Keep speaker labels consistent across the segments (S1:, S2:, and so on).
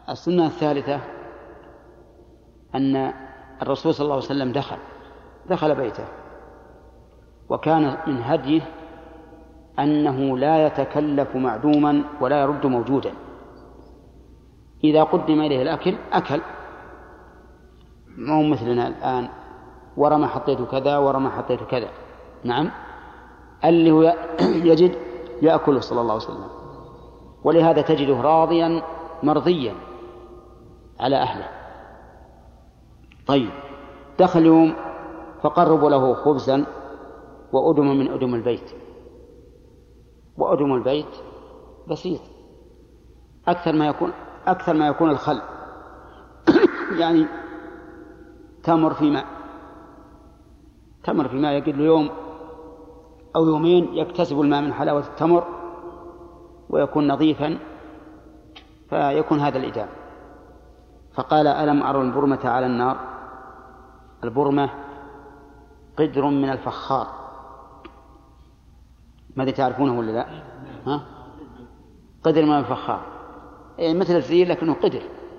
S1: السنة الثالثة أن الرسول صلى الله عليه وسلم دخل بيته، وكان من هديه أنه لا يتكلف معدوما ولا يرد موجودا. إذا قدم إليه الأكل أكل، ما هو مثلنا الآن ورما حطيت كذا ورما حطيت كذا. نعم، اللي هو يجد يأكله صلى الله عليه وسلم، ولهذا تجده راضيا مرضيا على أهله. طيب، دخل يوم فقربوا له خبزا وأدم من أدم البيت، وأدم البيت بسيط، أكثر ما يكون الخل يعني تمر في ماء يقل له يوم أو يومين يكتسب الماء من حلاوة التمر ويكون نظيفا، فيكون هذا الإدام. فقال: ألم أرى البرمة على النار؟ البرمة قدر من الفخار، ماذا تعرفونه ولا لا؟ ها؟ قدر من الفخار، يعني مثل الزير لكنه قدر،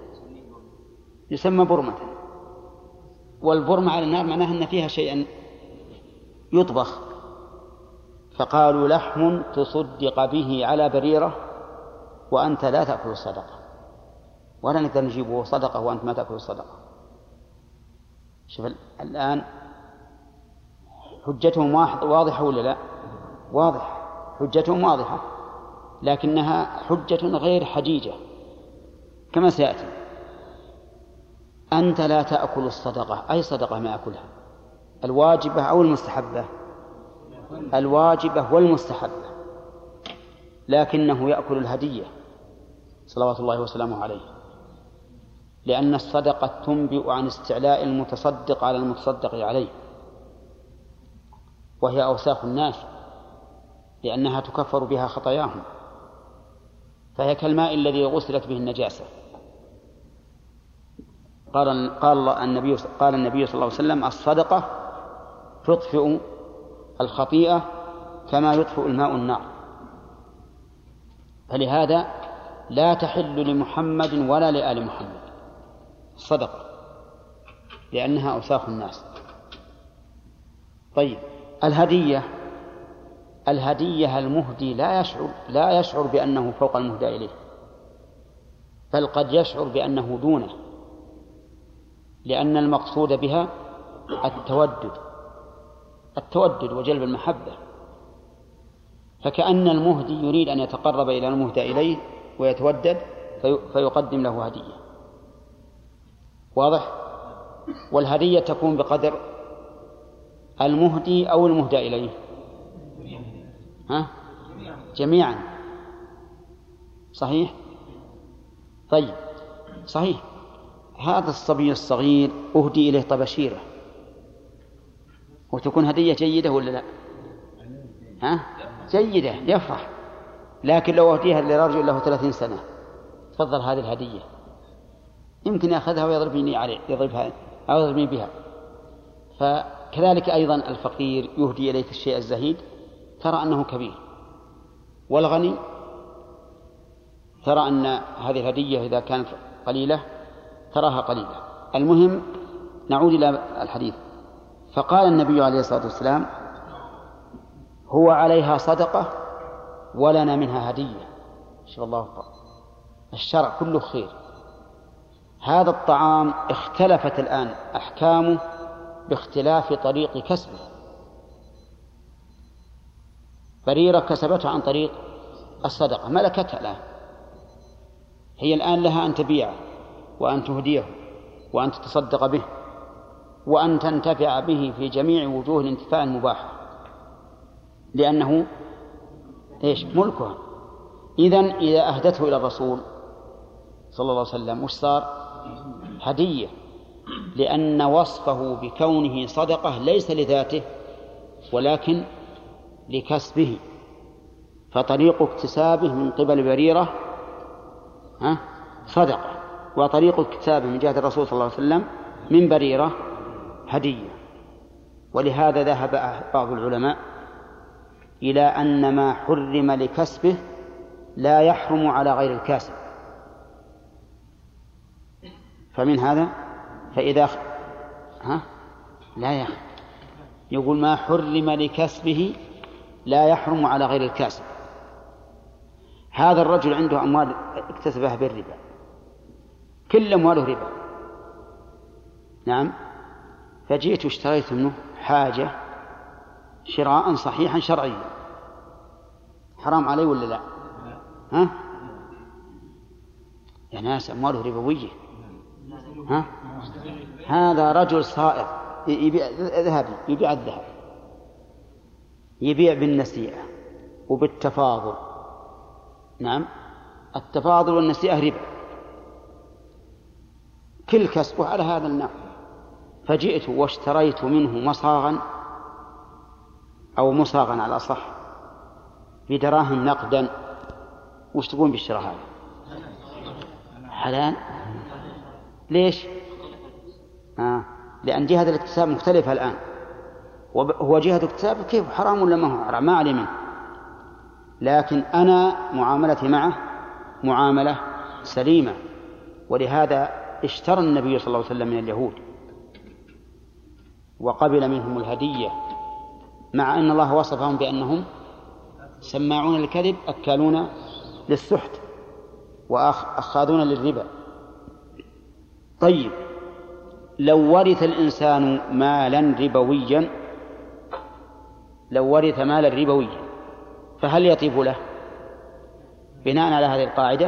S1: يسمى برمة. والبرمة على النار معناها أن فيها شيئا يطبخ. فقالوا: لحم تصدق به على بريرة وأنت لا تأكل الصدقة، ولا نقدر نجيبه صدقة وأنت ما تأكل الصدقة. شوف الآن حجتهم واضحة ولا لا؟ واضح، حجتهم واضحة، لكنها حجة غير حجيجة كما سيأتي. أنت لا تأكل الصدقة، أي صدقة ما أكلها؟ الواجبة أو المستحبة؟ الواجبة والمستحبة، لكنه يأكل الهدية صلوات الله وسلامه عليه، لأن الصدقة تنبئ عن استعلاء المتصدق على المتصدق عليه، وهي أوساخ الناس لأنها تكفر بها خطاياهم، فهي كالماء الذي غسلت به النجاسة. قال النبي صلى الله عليه وسلم: الصدقة تطفئ الخطيئة كما يطفئ الماء النار. فلهذا لا تحل لمحمد ولا لآل محمد الصدقة، لأنها أوساخ الناس. طيب، الهدية المهدي لا يشعر بأنه فوق المهدى إليه، بل قد يشعر بأنه دونه، لأن المقصود بها التودد وجلب المحبة، فكأن المهدي يريد أن يتقرب إلى المهدى إليه ويتودد فيقدم له هدية. واضح؟ والهدية تكون بقدر المهدي أو المهدى إليه؟ جميعا. صحيح؟ طيب، صحيح. هذا الصبي الصغير أهدي إليه طبشيرة، وتكون هدية جيدة ولا لا؟ جيدة، يفرح. لكن لو أهديها لرجل له 30 سنة: تفضل هذه الهدية، يمكن يأخذها ويضربني عليه، يضربها أو يضربني بها. فكذلك أيضا الفقير يهدي إليك الشيء الزهيد، ترى أنه كبير، والغني ترى أن هذه الهدية إذا كانت قليلة تراها قليلة. المهم نعود إلى الحديث. فقال النبي عليه الصلاة والسلام: هو عليها صدقة ولنا منها هدية. شاء الله، الشرع كله خير. هذا الطعام اختلفت الآن أحكامه باختلاف طريق كسبه. بريرة كسبتها عن طريق الصدقة، ملكتها الآن، هي الآن لها أن تبيعه وأن تهديه وأن تتصدق به وأن تنتفع به في جميع وجوه الانتفاع المباحة، لأنه ملكها. إذا أهدته إلى الرسول صلى الله عليه وسلم وش صار؟ هدية، لأن وصفه بكونه صدقة ليس لذاته ولكن لكسبه، فطريق اكتسابه من قبل بريرة صدقة، وطريق اكتسابه من جهة الرسول صلى الله عليه وسلم من بريرة هدية. ولهذا ذهب بعض العلماء إلى أن ما حرم لكسبه لا يحرم على غير الكاسب، فمن هذا فإذا لا يا أخي، يقول ما حرم لكسبه لا يحرم على غير الكاسب. هذا الرجل عنده أموال اكتسبها بالربا، كل أمواله ربا، نعم، فجئت واشتريت منه حاجة شراء صحيحا شرعيا، حرام علي ولا لا؟ يا ناس أمواله ربوية. هذا رجل صائغ يبيع ذهب، يبيع الذهب، يبيع بالنسيئة وبالتفاضل، نعم، التفاضل والنسيئة ربا، كل كسبه على هذا النحو. فجئت واشتريت منه مصاغا أو مصاغا على الأصح بدراهم نقدا. وش تقول بالشراء هذا؟ حلال. ليش؟ لأن جهة الاكتساب مختلفة الآن، وهو جهة الاكتساب كيف حرام ولا ما هو حرام ما علي منه، لكن أنا معاملتي معه معاملة سليمة. ولهذا اشترى النبي صلى الله عليه وسلم من اليهود وقبل منهم الهدية، مع أن الله وصفهم بأنهم سماعون للكذب أكالون للسحت وأخاذون للربا. طيب، لو ورث الإنسان مالا ربويا، لو ورث مالا ربويا فهل يطيب له؟ بناء على هذه القاعدة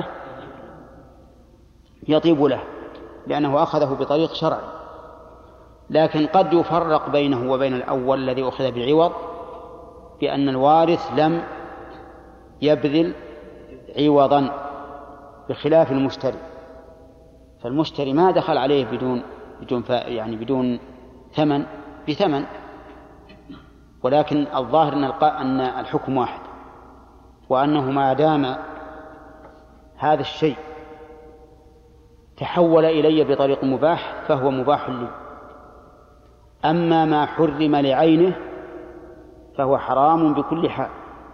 S1: يطيب له، لأنه أخذه بطريق شرعي. لكن قد يفرق بينه وبين الأول الذي أخذ بعوض، بأن الوارث لم يبذل عوضا بخلاف المشتري، فالمشتري ما دخل عليه بدون ثمن بثمن، ولكن الظاهر أن الحكم واحد، وأنه ما دام هذا الشيء تحول إلي بطريق مباح فهو مباح لي. أما ما حرم لعينه فهو حرام بكل حال،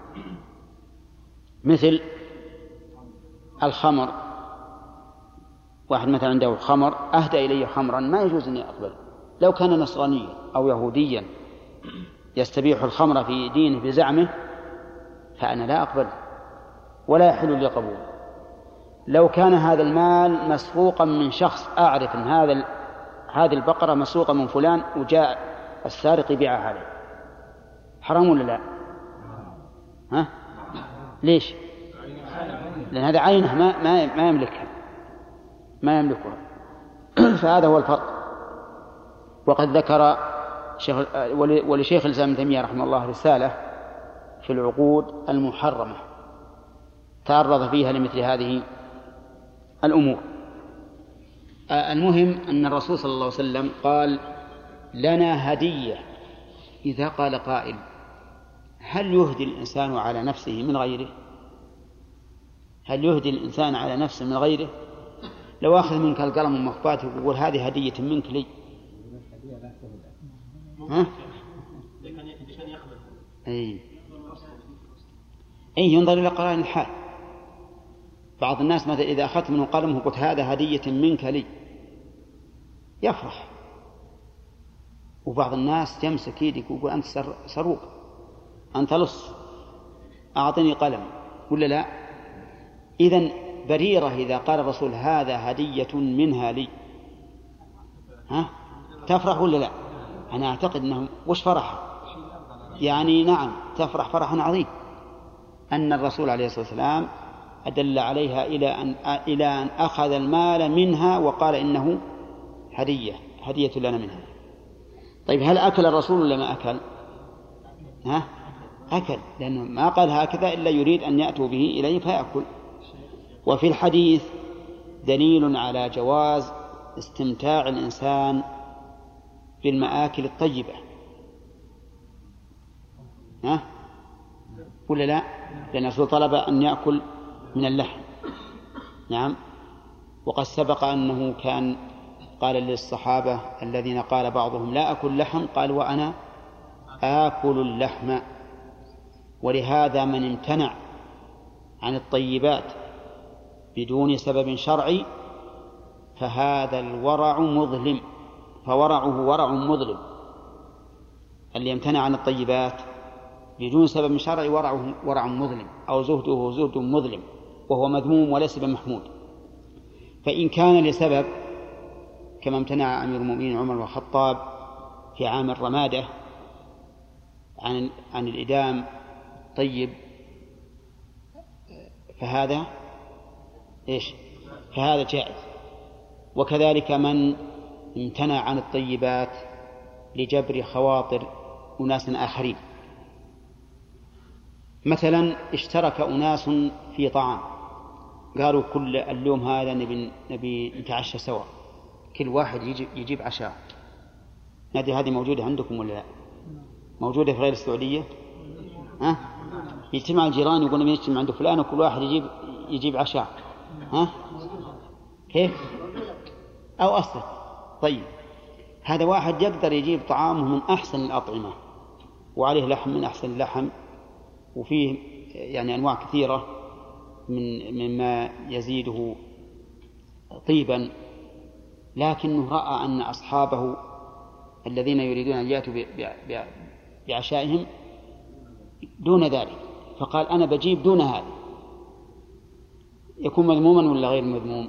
S1: مثل الخمر. واحد مثلا عنده خمر أهدى إلي خمرا، ما يجوز أن أقبل. لو كان نصرانيا أو يهوديا يستبيح الخمر في دينه بزعمه فأنا لا أقبل ولا يحل لي قبول. لو كان هذا المال مسروقا من شخص أعرف أن هذه البقرة مسروقة من فلان وجاء السارق يبيعها عليه، حرام ولا لا؟ ليش؟ لأن هذا عينه ما يملكها فهذا هو الفرق. وقد ذكر ولشيخ الإسلام ابن تيمية رحمه الله رسالة في العقود المحرمة تعرض فيها لمثل هذه الأمور. المهم أن الرسول صلى الله عليه وسلم قال لنا هدية. إذا قال قائل هل يهدي الإنسان على نفسه من غيره؟ هل يهدي الإنسان على نفسه من غيره؟ لو أخذ منك القلم ومخباته ويقول هذه هدية منك لي، ينظر إلى قرائن الحال. بعض الناس مثلا إذا أخذت منه قلمه وقلت هذا هدية منك لي يفرح، وبعض الناس يمسك يدك ويقول أنت سروق، أنت لص، أعطني قلم ولا لا؟ إذن بريرة إذا قال الرسول هذا هدية منها لي تفرح ولا لا؟ أنا أعتقد أنه وش فرح يعني، نعم تفرح فرحا عظيم أن الرسول عليه الصلاة والسلام أدل عليها إلى أن أخذ المال منها وقال إنه هدية لنا منها. طيب هل أكل الرسول ولا ما أكل؟ أكل، لأنه ما قال هكذا إلا يريد أن يأتوا به إليه فيأكل. وفي الحديث دليل على جواز استمتاع الإنسان بالمآكل الطيبة، ولا لا؟ لأن الرسول طلب أن يأكل من اللحم، نعم. وقد سبق أنه كان قال للصحابة الذين قال بعضهم لا أكل لحم قال وأنا آكل اللحم. ولهذا من امتنع عن الطيبات بدون سبب شرعي فهذا الورع مظلم، فورعه ورع مظلم. اللي يمتنع عن الطيبات بدون سبب شرعي ورعه ورع مظلم، أو زهده زهد مظلم، وهو مذموم وليس بمحمود. فإن كان لسبب كما امتنع أمير المؤمنين عمر بن الخطاب في عام الرمادة عن الإدام طيب، فهذا فهذا جائز. وكذلك من امتنع عن الطيبات لجبر خواطر أناس آخرين، مثلا اشترك أناس في طعام، قالوا كل اليوم هذا نبي نتعشى سوا، كل واحد يجيب عشاء. هذه موجودة عندكم ولا لا؟ موجودة في غير السعودية؟ يجتمع الجيران يقولون يجتمع عند فلان وكل واحد يجيب عشاء. كيف؟ أو أصلا طيب، هذا واحد يقدر يجيب طعامه من أحسن الأطعمة وعليه لحم من أحسن اللحم، وفيه يعني أنواع كثيرة مما يزيده طيبا، لكنه رأى أن أصحابه الذين يريدون أن يأتوا بعشائهم دون ذلك، فقال أنا بجيب دون هذا. يكون مذموما ولا غير مذموم؟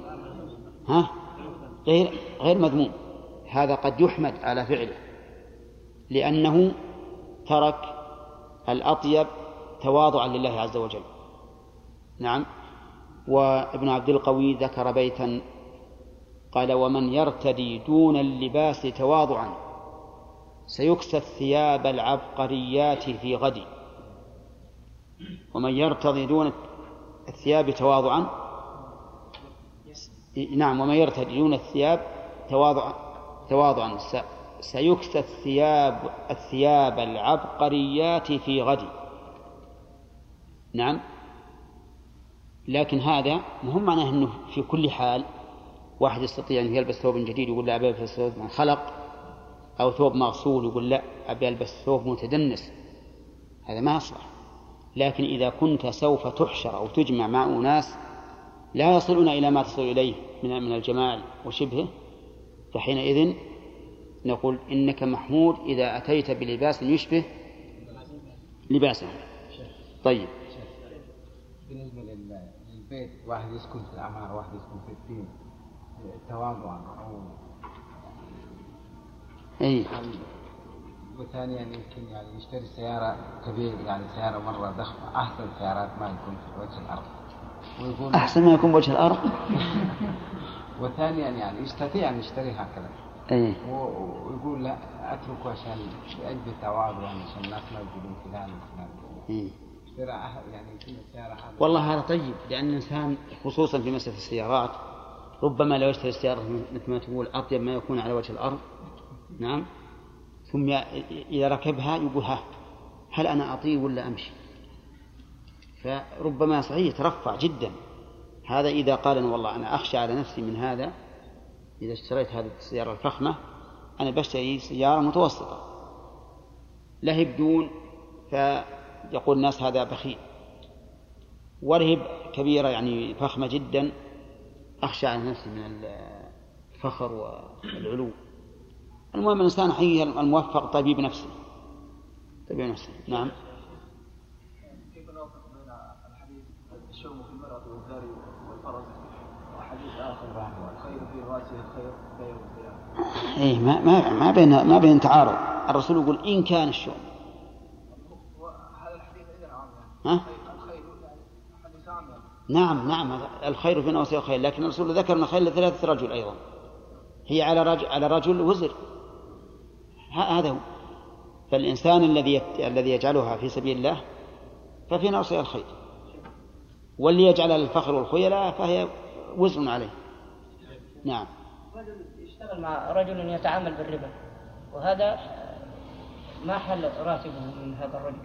S1: غير مذموم. هذا قد يحمد على فعله لأنه ترك الأطيب تواضعا لله عز وجل. نعم. وابن عبد القوي ذكر بيتا قال: ومن يرتدي دون اللباس تواضعا سيكسى الثياب العبقريات في غد. ومن يرتدي دون الثياب تواضعا، نعم، ومن يرتدي دون الثياب تواضعا سيكسى الثياب العبقريات في غد. نعم. لكن هذا مهم معناه أنه في كل حال واحد يستطيع أن يلبس ثوب جديد يقول لا أبي ألبس ثوب من خلق، أو ثوب مغسول يقول لا أبي ألبس ثوب متدنس، هذا ما يصلح. لكن إذا كنت سوف تحشر أو تجمع مع أناس لا يصلون إلى ما تصل إليه من الجمال وشبهه، فحينئذ نقول إنك محمود إذا أتيت بلباس يشبه لباسه. طيب،
S2: بالنسبة للبيت، واحد يسكن في العمارة واحد يسكن في الدين تواضعا أو وثانيا يمكن يعني يشتري سيارة كبيرة، يعني سيارة مرة ضخمة، أحسن سيارات ما يكون في وجه الأرض، ويقول
S1: أحسن ما يكون بوجه الأرض.
S2: وثانيا يعني يستطيع أن يشتري هكذا، ويقول لا أتركه عشان لأجل تواضع، عشان الناس ما يقولون فلان وفلان. يعني
S1: والله هذا طيب، لأن الإنسان خصوصا في مسألة السيارات ربما لو يشتري السيارة مثل ما تقول أطيب ما يكون على وجه الأرض. نعم. ثم إذا ركبها يقول هل أنا أطيب ولا أمشي؟ فربما صحيح ترفع جدا. هذا إذا قال أنا والله أنا أخشى على نفسي من هذا، إذا اشتريت هذه السيارة الفخمة أنا بشتري سيارة متوسطة لهب دون، فيقول الناس هذا بخيل. ورهب كبيرة يعني فخمة جدا أخشى على نفسي من الفخر والعلو. المهم الإنسان حقيقة الموفق طبيب نفسه. نعم.
S3: كيف نوفق بين الحديث الشوم في المرأة والزاري والفرس وحديث آخر الخير في رأسه الخير خير الخير؟
S1: ما بين تعارض. الرسول يقول إن كان الشوم.
S3: هذا الحديث إذن عام الخير حديث عام.
S1: نعم الخير في نواسي الخير، لكن الرسول ذكر أن خير لثلاثة رجل أيضا، هي على رجل وزر. هذا هو. فالإنسان الذي يجعلها في سبيل الله ففي نواسي الخير، واللي يجعل الفخر والخيلاء فهي وزر عليه. نعم.
S4: رجل يشتغل مع رجل يتعامل بالربا، وهذا ما حل راتبه من هذا الرجل،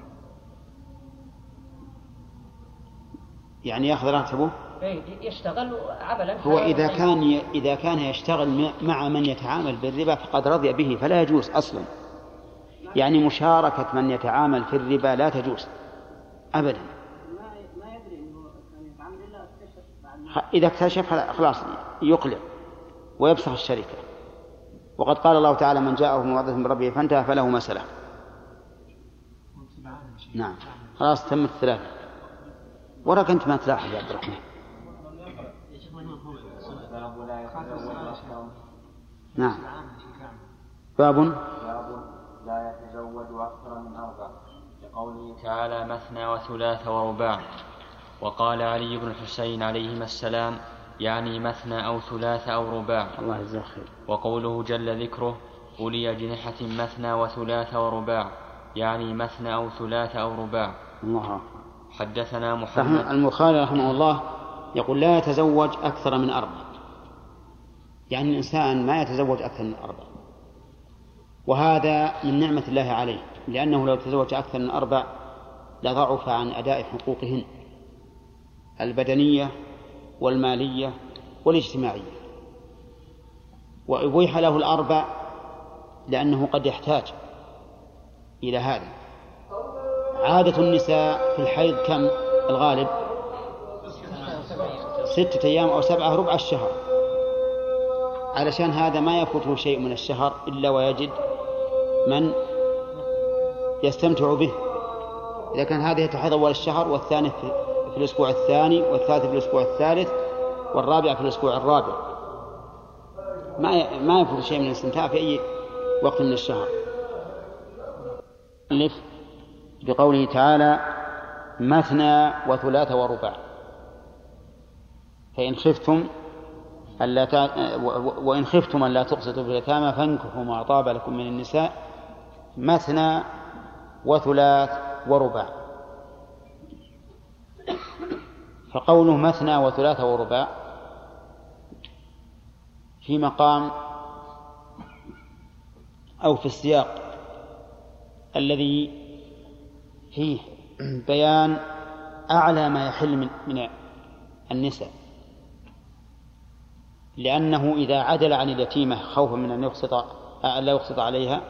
S1: يعني يأخذ راتبه.
S4: يشتغل عملا.
S1: هو إذا كان يشتغل مع من يتعامل بالربا فقد رضي به، فلا يجوز أصلا. يعني مشاركة من يتعامل في الربا لا تجوز أبدا.
S4: ما يدري أنه كان يتعامل إلا اكتشف.
S1: إذا اكتشف خلاص يقلع ويفسخ الشركة. وقد قال الله تعالى: من جاءه موعظة من ربه فانتهى فله ما سلف. نعم خلاص تمت 3. وراك أنت ما تلاحظ يا عبد الرحمن. نعم. باب
S5: لا يتزوج أكثر من 4 لقوله تعالى: مثنى وثلاث ورباع. وقال علي بن الحسين عليهما السلام: يعني مثنى أو ثلاث أو رباع.
S1: الله يجزاه خير.
S5: وقوله جل ذكره: أولي أجنحة مثنى وثلاث ورباع، يعني مثنى أو ثلاث أو رباع.
S1: الله.
S5: حدثنا محمد.
S1: البخاري رحمه الله يقول: لا يتزوج أكثر من 4، يعني الإنسان ما يتزوج أكثر من 4، وهذا من نعمة الله عليه، لأنه لو تزوج أكثر من 4 لضعف عن أداء حقوقهن البدنية والمالية والاجتماعية. وأبيح له 4 لأنه قد يحتاج إلى هذا. عادة النساء في الحيض كم الغالب؟ 6 أيام أو 7 ربع الشهر، علشان هذا ما يفوته شيء من الشهر إلا ويجد من يستمتع به. إذا كان هذه تحيض أول الشهر، والثاني في الأسبوع الثاني، والثالث في الأسبوع الثالث، والرابع في الأسبوع الرابع، ما يفوت شيء من الاستمتاع في أي وقت من الشهر. بقوله تعالى: مثنى وثلاث ورباع. فإن خفتم وإن خفتم أن لا تقسطوا في اليتامى فانكحوا ما طاب لكم من النساء مثنى وثلاث ورباع. فقوله مثنى وثلاث ورباع في مقام أو في السياق الذي فيه بيان أعلى ما يحل من النساء، لأنه إذا عدل عن اليتيمة خوفا من أن لا يقسط عليها،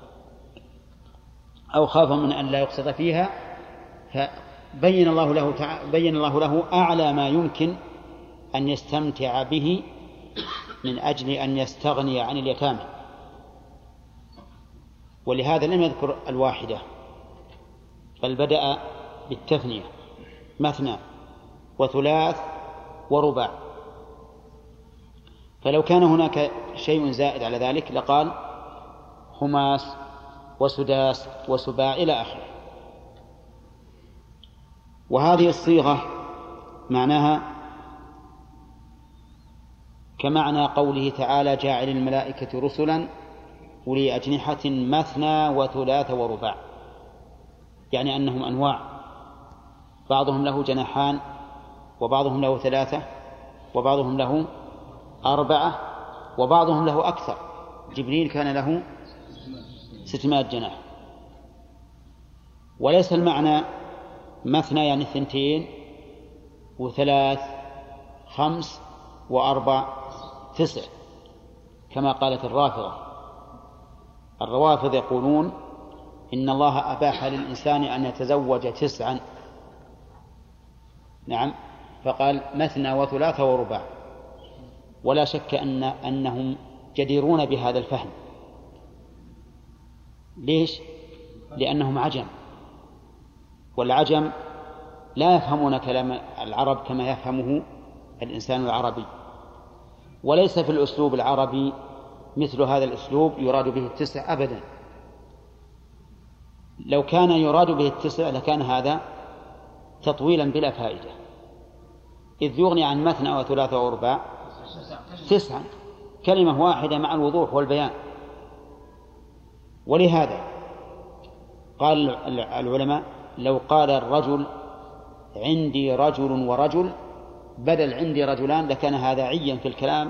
S1: أو خوفا من أن لا يقسط فيها، فبين الله له أعلى ما يمكن أن يستمتع به من أجل أن يستغني عن اليتامى. ولهذا لم يذكر الواحدة، بل بدأ بالتثنية: مثنى وثلاث ورباع. فلو كان هناك شيء زائد على ذلك لقال خماس وسداس وسباع إلى آخره. وهذه الصيغة معناها كمعنى قوله تعالى: جاعل الملائكة رسلا أولي أجنحة مثنى وثلاث ورباع، يعني أنهم أنواع، بعضهم له جناحان، وبعضهم له 3، وبعضهم له 4، وبعضهم له أكثر. جبريل كان له 600 جناح. وليس المعنى مثنى يعني 2 و3 5 و4 9 كما قالت الروافض يقولون إن الله أباح للإنسان أن يتزوج 9. نعم، فقال مثنى وثلاث ورباع. ولا شك أنهم جديرون بهذا الفهم. ليش؟ لأنهم عجم، والعجم لا يفهمون كلام العرب كما يفهمه الإنسان العربي، وليس في الأسلوب العربي مثل هذا الأسلوب يراد به 9 أبدا. لو كان يراد به 9 لكان هذا تطويلا بلا فائدة، إذ يغني عن مثنى وثلاث ورباع 9 كلمة واحدة مع الوضوح والبيان. ولهذا قال العلماء: لو قال الرجل عندي رجل ورجل بدل عندي رجلان لكان هذا عيا في الكلام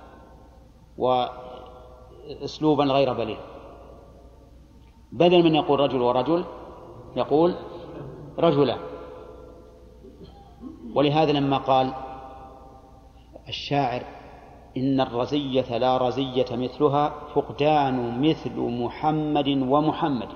S1: وأسلوبا غير بليغ. بدل من يقول رجل ورجل يقول رجلان. ولهذا لما قال الشاعر: إن الرزية لا رزية مثلها فقدان مثل محمد ومحمد،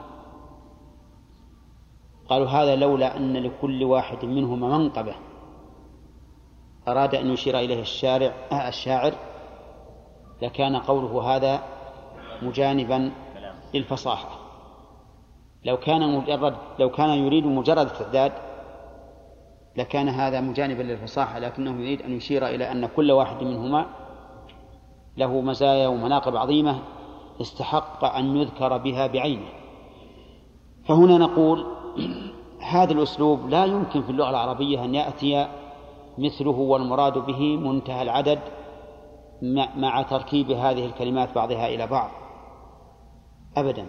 S1: قالوا هذا لولا أن لكل واحد منهما منقبة. أراد أن يشير إليه الشاعر لكان قوله هذا مجانبا للفصاحة. لو كان يريد مجرد التعداد لكان هذا مجانبا للفصاحة، لكنه يريد أن يشير إلى أن كل واحد منهما له مزايا ومناقب عظيمة استحق أن يذكر بها بعينه. فهنا نقول هذا الأسلوب لا يمكن في اللغة العربية أن يأتي مثله والمراد به منتهى العدد مع تركيب هذه الكلمات بعضها إلى بعض أبدا،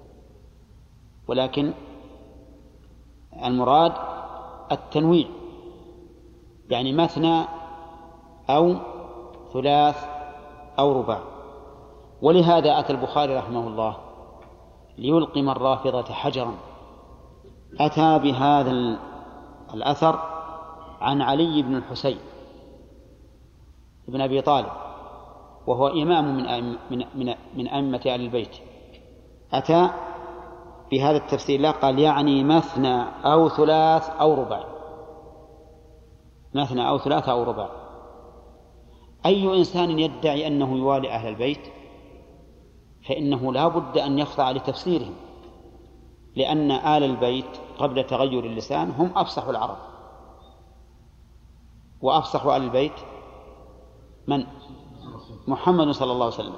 S1: ولكن المراد التنويع، يعني مثنى أو ثلاث أو رباع. ولهذا أتى البخاري رحمه الله ليلقم الرافضة حجرا، أتى بهذا الأثر عن علي بن الحسين بن أبي طالب، وهو إمام من أئمة أهل البيت. أتى بهذا التفسير، لا قال يعني مثنى أو ثلاث أو رباع، مثنى أو ثلاث أو رباع. أي إنسان يدعي أنه يوالي أهل البيت فإنه لا بد أن يخضع لتفسيرهم، لأن آل البيت قبل تغير اللسان هم أفصح العرب، وأفصح آل البيت من؟ محمد صلى الله عليه وسلم.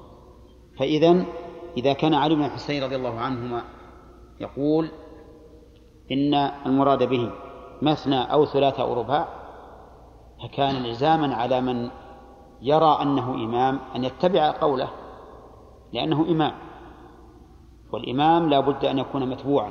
S1: إذا كان علي بن الحسين رضي الله عنهما يقول إن المراد به مثنى أو ثلاثة أو رباع، فكان لزاما على من يرى أنه إمام أن يتبع قوله، لأنه إمام، والإمام لا بد أن يكون متبوعا.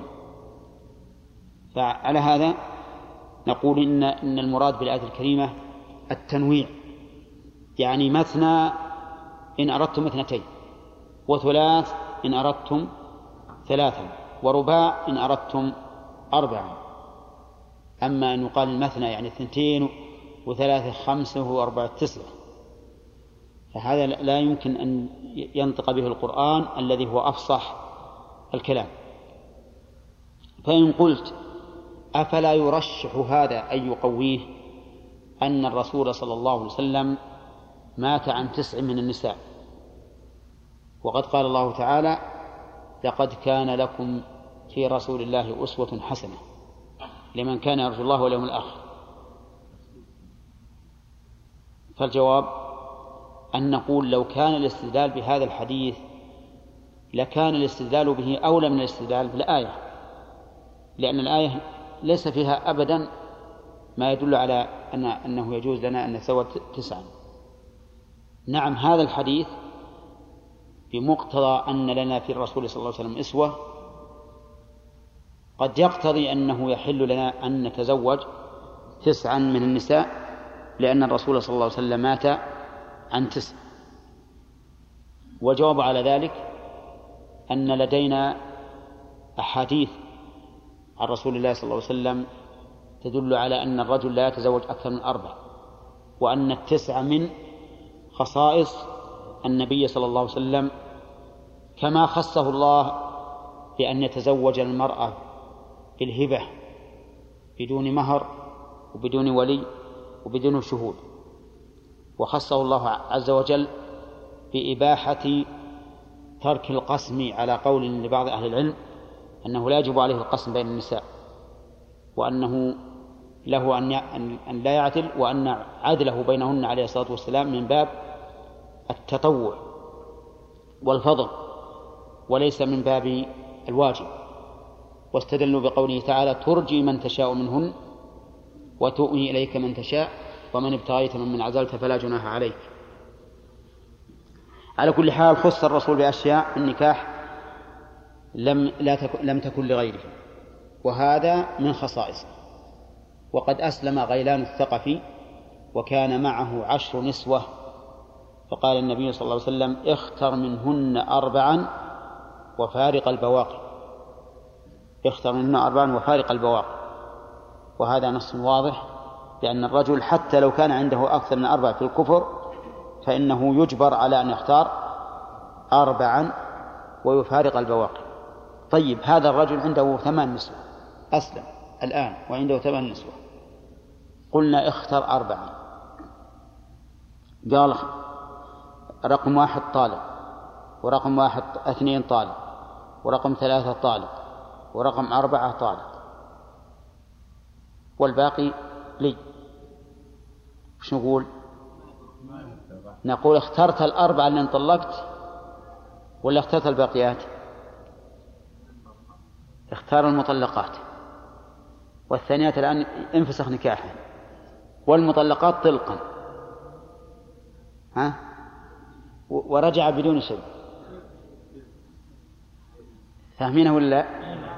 S1: فعلى هذا نقول إن المراد بالآية الكريمة التنويع، يعني مثنى إن أردتم اثنتين، وثلاث إن أردتم ثلاثا، ورباع إن أردتم أربعا. أما أن يقال المثنى يعني اثنتين وثلاثة خمسة وأربعة تسعة، فهذا لا يمكن أن ينطق به القرآن الذي هو أفصح الكلام. فإن قلت أفلا يرشح هذا أن يقويه أن الرسول صلى الله عليه وسلم مات عن 9 من النساء، وقد قال الله تعالى لقد كان لكم في رسول الله أسوة حسنة لمن كان يرجو الله واليوم الآخر. فالجواب أن نقول لو كان الاستدلال بهذا الحديث لكان الاستدلال به أولى من الاستدلال بالآية، لأن الآية ليس فيها أبدا ما يدل على أنه يجوز لنا أن نتزوج 9. نعم، هذا الحديث بمقتضى أن لنا في الرسول صلى الله عليه وسلم أسوة قد يقتضي أنه يحل لنا أن نتزوج 9 من النساء، لأن الرسول صلى الله عليه وسلم مات عن 9. وجواب على ذلك أن لدينا أحاديث عن رسول الله صلى الله عليه وسلم تدل على أن الرجل لا يتزوج أكثر من 4، وأن 9 من خصائص النبي صلى الله عليه وسلم، كما خصه الله بأن يتزوج المرأة بالهبة بدون مهر وبدون ولي وبدون شهود، وخصه الله عز وجل بإباحة ترك القسم على قول لبعض أهل العلم أنه لا يجب عليه القسم بين النساء، وأنه له أن لا يعدل، وأن عدله بينهن عليه الصلاة والسلام من باب التطوع والفضل وليس من باب الواجب. واستدلوا بقوله تعالى ترجي من تشاء منهن وتؤوي إليك من تشاء ومن ابتغيت ممن عزلت فلا جناح عليك. على كل حال خص الرسول بأشياء النكاح لم تكن لغيره، وهذا من خصائصه. وقد أسلم غيلان الثقفي وكان معه 10 نسوة، فقال النبي صلى الله عليه وسلم اختر منهن 4 وفارق البواقي، اختر منهن 4 وفارق البواقي. وهذا نص واضح لأن الرجل حتى لو كان عنده أكثر من 4 في الكفر فإنه يجبر على أن يختار 4 ويفارق البواقي. طيب، هذا الرجل عنده 8 نسوة، أسلم الآن وعنده 8 نسوة، قلنا اختر 4، قال رقم 1 طالق، ورقم 2 طالق، ورقم 3 طالق، ورقم 4 طالق، والباقي لي، وش نقول؟ نقول اخترت 4 اللي انطلقت ولا اخترت الباقيات؟ اختار المطلقات، والثانيات الآن انفسخ نكاحا، والمطلقات طلقا، ورجع بدون شيء. فاهمينه ولا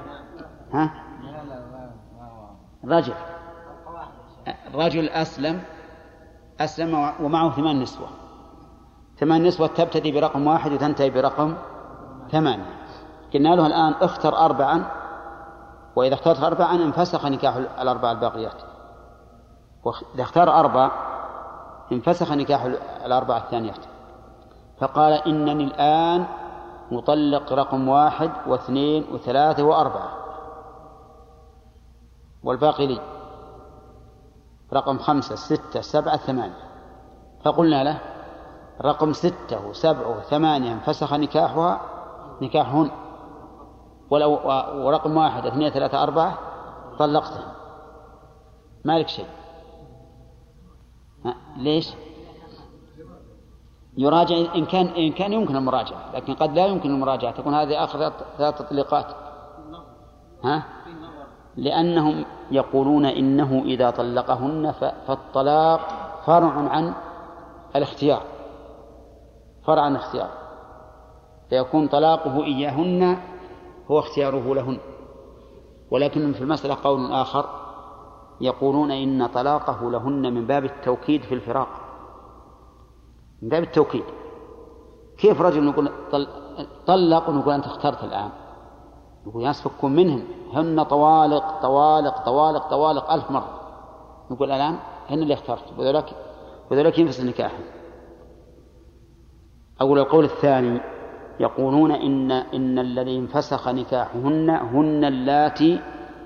S1: رجل أسلم ومعه 8 نسوة، 8 نسوة تبتدي برقم 1 وتنتهي برقم 8. قلنا له الآن اختر 4، وإذا اخترت 4 انفسخ نكاح 4 الباقيات، وإذا اختار 4 انفسخ نكاح 4 الثانيات. فقال إنني الآن مطلق رقم 1 و2 و3 و4، والباقي لي رقم 5 6 7 8. فقلنا له رقم 6 و7 و8 انفسخ نكاحهن، ورقم 1 2 3 4 طلقته، ما لك شيء. ليش؟ يراجع إن كان يمكن المراجعة، لكن قد لا يمكن المراجعة، تكون هذه آخر 3 تطليقات. لأنهم يقولون إنه إذا طلقهن فالطلاق فرع عن الاختيار، فيكون طلاقه إياهن هو اختياره لهن. ولكن في المسألة قول آخر، يقولون إن طلاقه لهن من باب التوكيد في الفراق، من باب التوكيد. كيف رجل نقول طلق ونقول أنت اخترت الآن، نقول يسفكم منهن، هن طوالق طوالق طوالق طوالق 1000 مرة، نقول الآن هن اللي اخترت، وذلك ينفصل نكاحه. أقول القول الثاني، يقولون إن الذي انفسخ نكاحهن هن اللاتي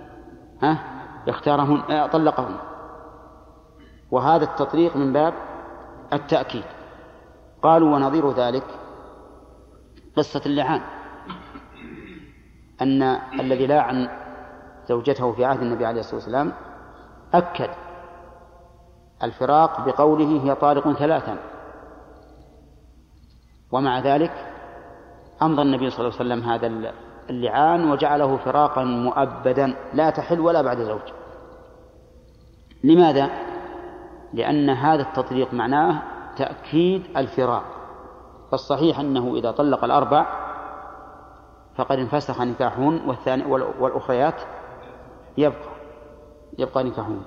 S1: اختارهن طلقهن، وهذا التطليق من باب التأكيد. قالوا ونظير ذلك قصة اللعان، أن الذي لاعن زوجته في عهد النبي عليه الصلاة والسلام أكد الفراق بقوله هي طالق 3، ومع ذلك أمضى النبي صلى الله عليه وسلم هذا اللعان وجعله فراقا مؤبدا لا تحل ولا بعد زوج. لماذا؟ لأن هذا التطليق معناه تأكيد الفراق، فالصحيح أنه إذا طلق 4 فقد انفسخ نكاحهن، والأخريات يبقى نكاحهن.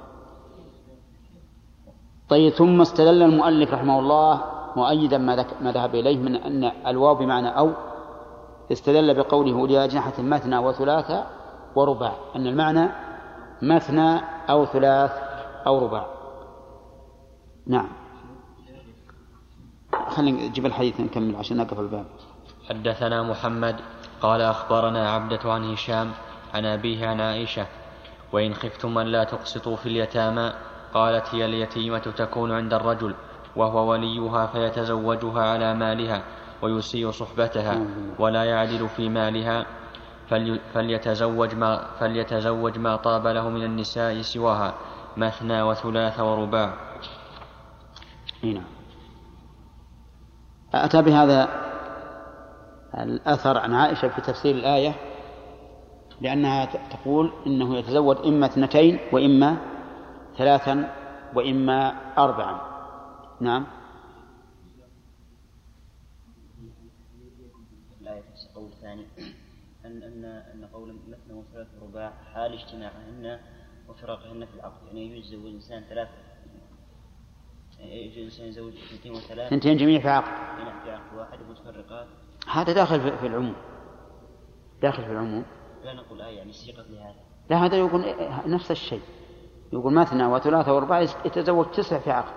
S1: طيب، ثم استدل المؤلف رحمه الله مؤيدا ما ذهب إليه من أن الواو بمعنى أو، استدل بقوله لأجنحة مثنى وثلاث ورباع، أن المعنى مثنى أو ثلاث أو رباع. نعم، خلينا نجيب الحديث نكمل عشان نقف الباب.
S5: حدثنا محمد قال أخبرنا عبدة عن هشام عن أبيه عن عائشة: وإن خفتم أن لا تقسطوا في اليتامى، قالت: هي اليتيمة تكون عند الرجل وهو وليها فيتزوجها على مالها ويسيء صحبتها ولا يعدل في مالها، فليتزوج ما طاب له من النساء سواها، مثنى وثلاث ورباع.
S1: هنا أتى بهذا الأثر عن عائشة في تفسير الآية، لأنها تقول إنه يتزوج إما 2 وإما 3 وإما 4. نعم.
S6: الآية في القول الثاني أن قول مثنى وثلاث ورباع حال اجتماعهن وفراقهن في العقد، يعني يجوز يزوج الإنسان 3، يجوز الإنسان يزوج 2 و3،
S1: 2 جميع في عقد،
S6: في عقد واحد متفرقات.
S1: هذا داخل في العموم،
S6: لا نقول يعني سيقت لهذا،
S1: لا، هذا يقول نفس الشيء، يقول مثنى وثلاث ورباع يتزوج 9 في عقد.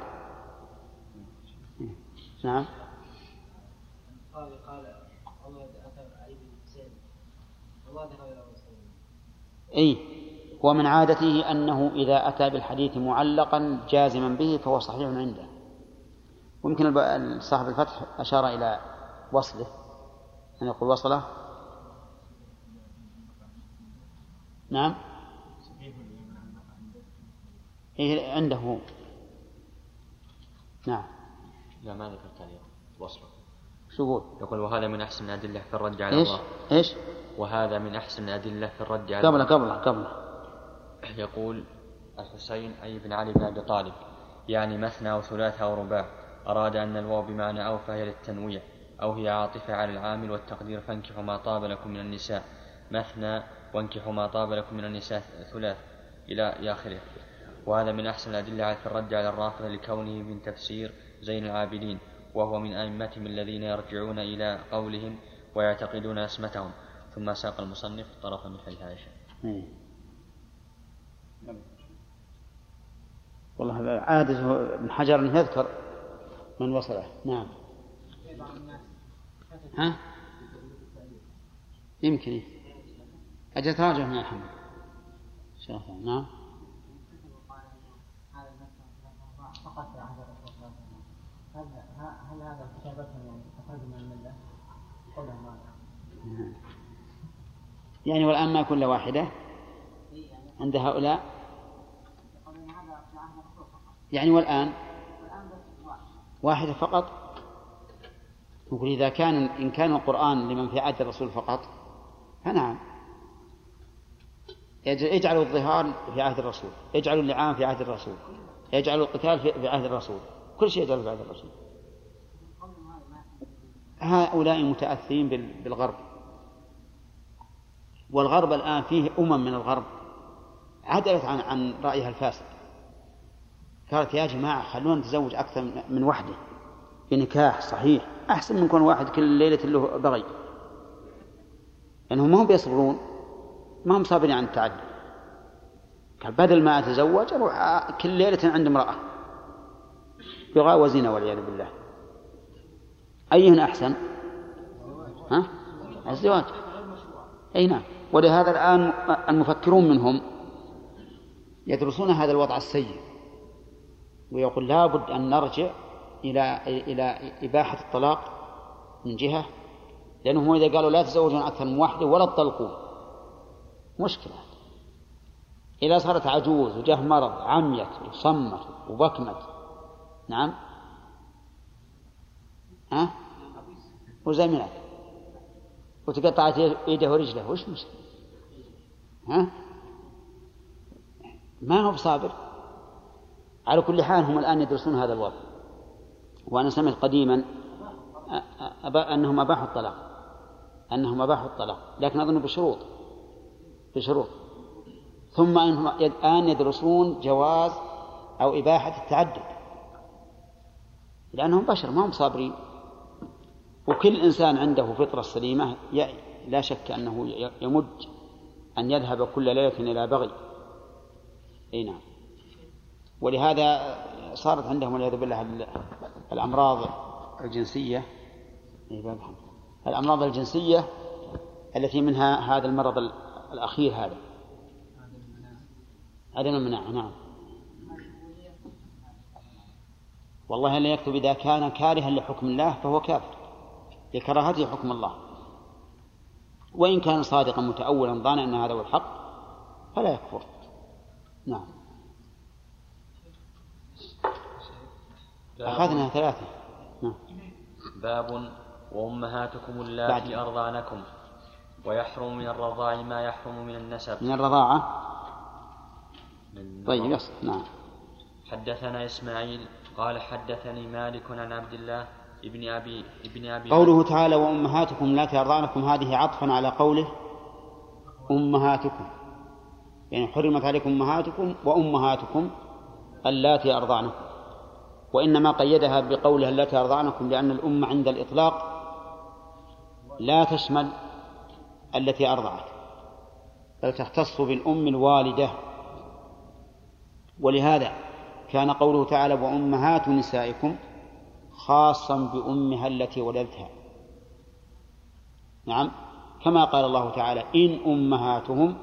S1: نعم.
S7: قال عمر أثر علي بن حسين وما ذهب إلى رسول الله.
S1: ومن عادته أنه إذا أتى بالحديث معلقا جازما به فهو صحيح عنده، ويمكن صاحب الفتح أشار إلى وصله أن يقول وصله. نعم إيه عنده. نعم
S5: لا ما ذكرت عليه وصله.
S1: شو
S5: يقول وهذا من أحسن الأدلة في الرد على الله.
S1: إيش
S5: وهذا من أحسن الأدلة في الرد على الله.
S1: قبله
S5: يقول الحسين أي بن علي بن أبي طالب يعني مثنى وثلاث أو رباع، أراد أن الواو بمعنى أو فهي للتنويع أو هي عاطفة على العامل والتقدير، فانكحوا ما طاب لكم من النساء مثنى وانكحوا ما طاب لكم من النساء ثلاث إلى آخره. وهذا من أحسن الأدلة في الرد على الرافضة لكونه من تفسير زين العابدين، وهو من أئمتهم الذين يرجعون إلى قولهم ويعتقدون اسمتهم. ثم ساق المصنف طرفا من حديث عائشة.
S1: والله عادة ابن حجر أن يذكر من وصله. نعم ها يمكن أجل تراجع من الحمد شاء. نعم
S7: هل هذا كتابتهم يعني تخرج من الملة قولهم
S1: يعني والآن ما كل واحدة عند هؤلاء يعني والآن واحدة فقط. نقول إذا إن كان القرآن لمن في عهد الرسول فقط فنعم يجعلوا الظهار في عهد الرسول، يجعلوا اللعان في عهد الرسول، يجعلوا القتال في عهد الرسول، كل شيء يجعله في عهد الرسول. هؤلاء متأثرين بالغرب، والغرب الآن فيه من الغرب عدلت عن رأيها الفاسد، قالت يا جماعة خلونا نتزوج أكثر من وحدة بنكاح صحيح أحسن من كون واحد كل ليلة له بغي، لأنهم ما هم بيصبرون، ما هم صابرين عن التعدد. قال بدل ما أتزوج أروح كل ليلة عند امرأة بغاء وزنا والعياذ بالله. أيهن أحسن؟ الزواج. أي نعم. ولهذا الآن المفكرون منهم يدرسون هذا الوضع السيء ويقول لابد أن نرجع إلى إباحة الطلاق من جهة، لأنهم إذا قالوا لا تزوجون أكثر من واحدة ولا تطلقون مشكلة. إذا صارت عجوز وجاه مرض عميت وصمت وبكمت نعم وزمنت وتقطعت يده ورجله وش مشكلة؟ ما هو بصابر. على كل حال هم الآن يدرسون هذا الوضع. وأنا سمعت قديما أنهم أباحوا الطلاق لكن أظن بشروط ثم أنهم الآن يدرسون جواز أو إباحة التعدد، لأنهم بشر ما هم صابرين، وكل إنسان عنده فطرة سليمة لا شك أنه يمج أن يذهب كل ليلة إلى بغي. أي نعم. ولهذا صارت عندهم والعياذ بالله الأمراض الجنسية التي منها هذا المرض الأخير هذا عدم المناعة. نعم. والله اللي يكتب إذا كان كارها لحكم الله فهو كافر لكراهته حكم الله، وإن كان صادقا متأولا ظانا أن هذا هو الحق فلا يكفر. نعم. أخذنا 3. نعم.
S5: باب وأمهاتكم اللاتي أرضعنكم ويحرم من الرضاع ما يحرم من النسب.
S1: من الرضاعة. طيب يصل. نعم.
S5: حدثنا إسماعيل قال حدثني مالك عن عبد الله ابن أبي
S1: قوله تعالى وأمهاتكم اللاتي أرضعنكم هذه عطفا على قوله أمهاتكم، يعني حرمت عليكم أمهاتكم وأمهاتكم اللاتي أرضعنكم، وإنما قيدها بقولها اللاتي أرضعنكم لأن الأمة عند الإطلاق لا تشمل التي أرضعت بل تختص بالأم الوالدة. ولهذا كان قوله تعالى وأمهات نسائكم خاصا بأمها التي ولدتها. نعم. كما قال الله تعالى إن أمهاتهم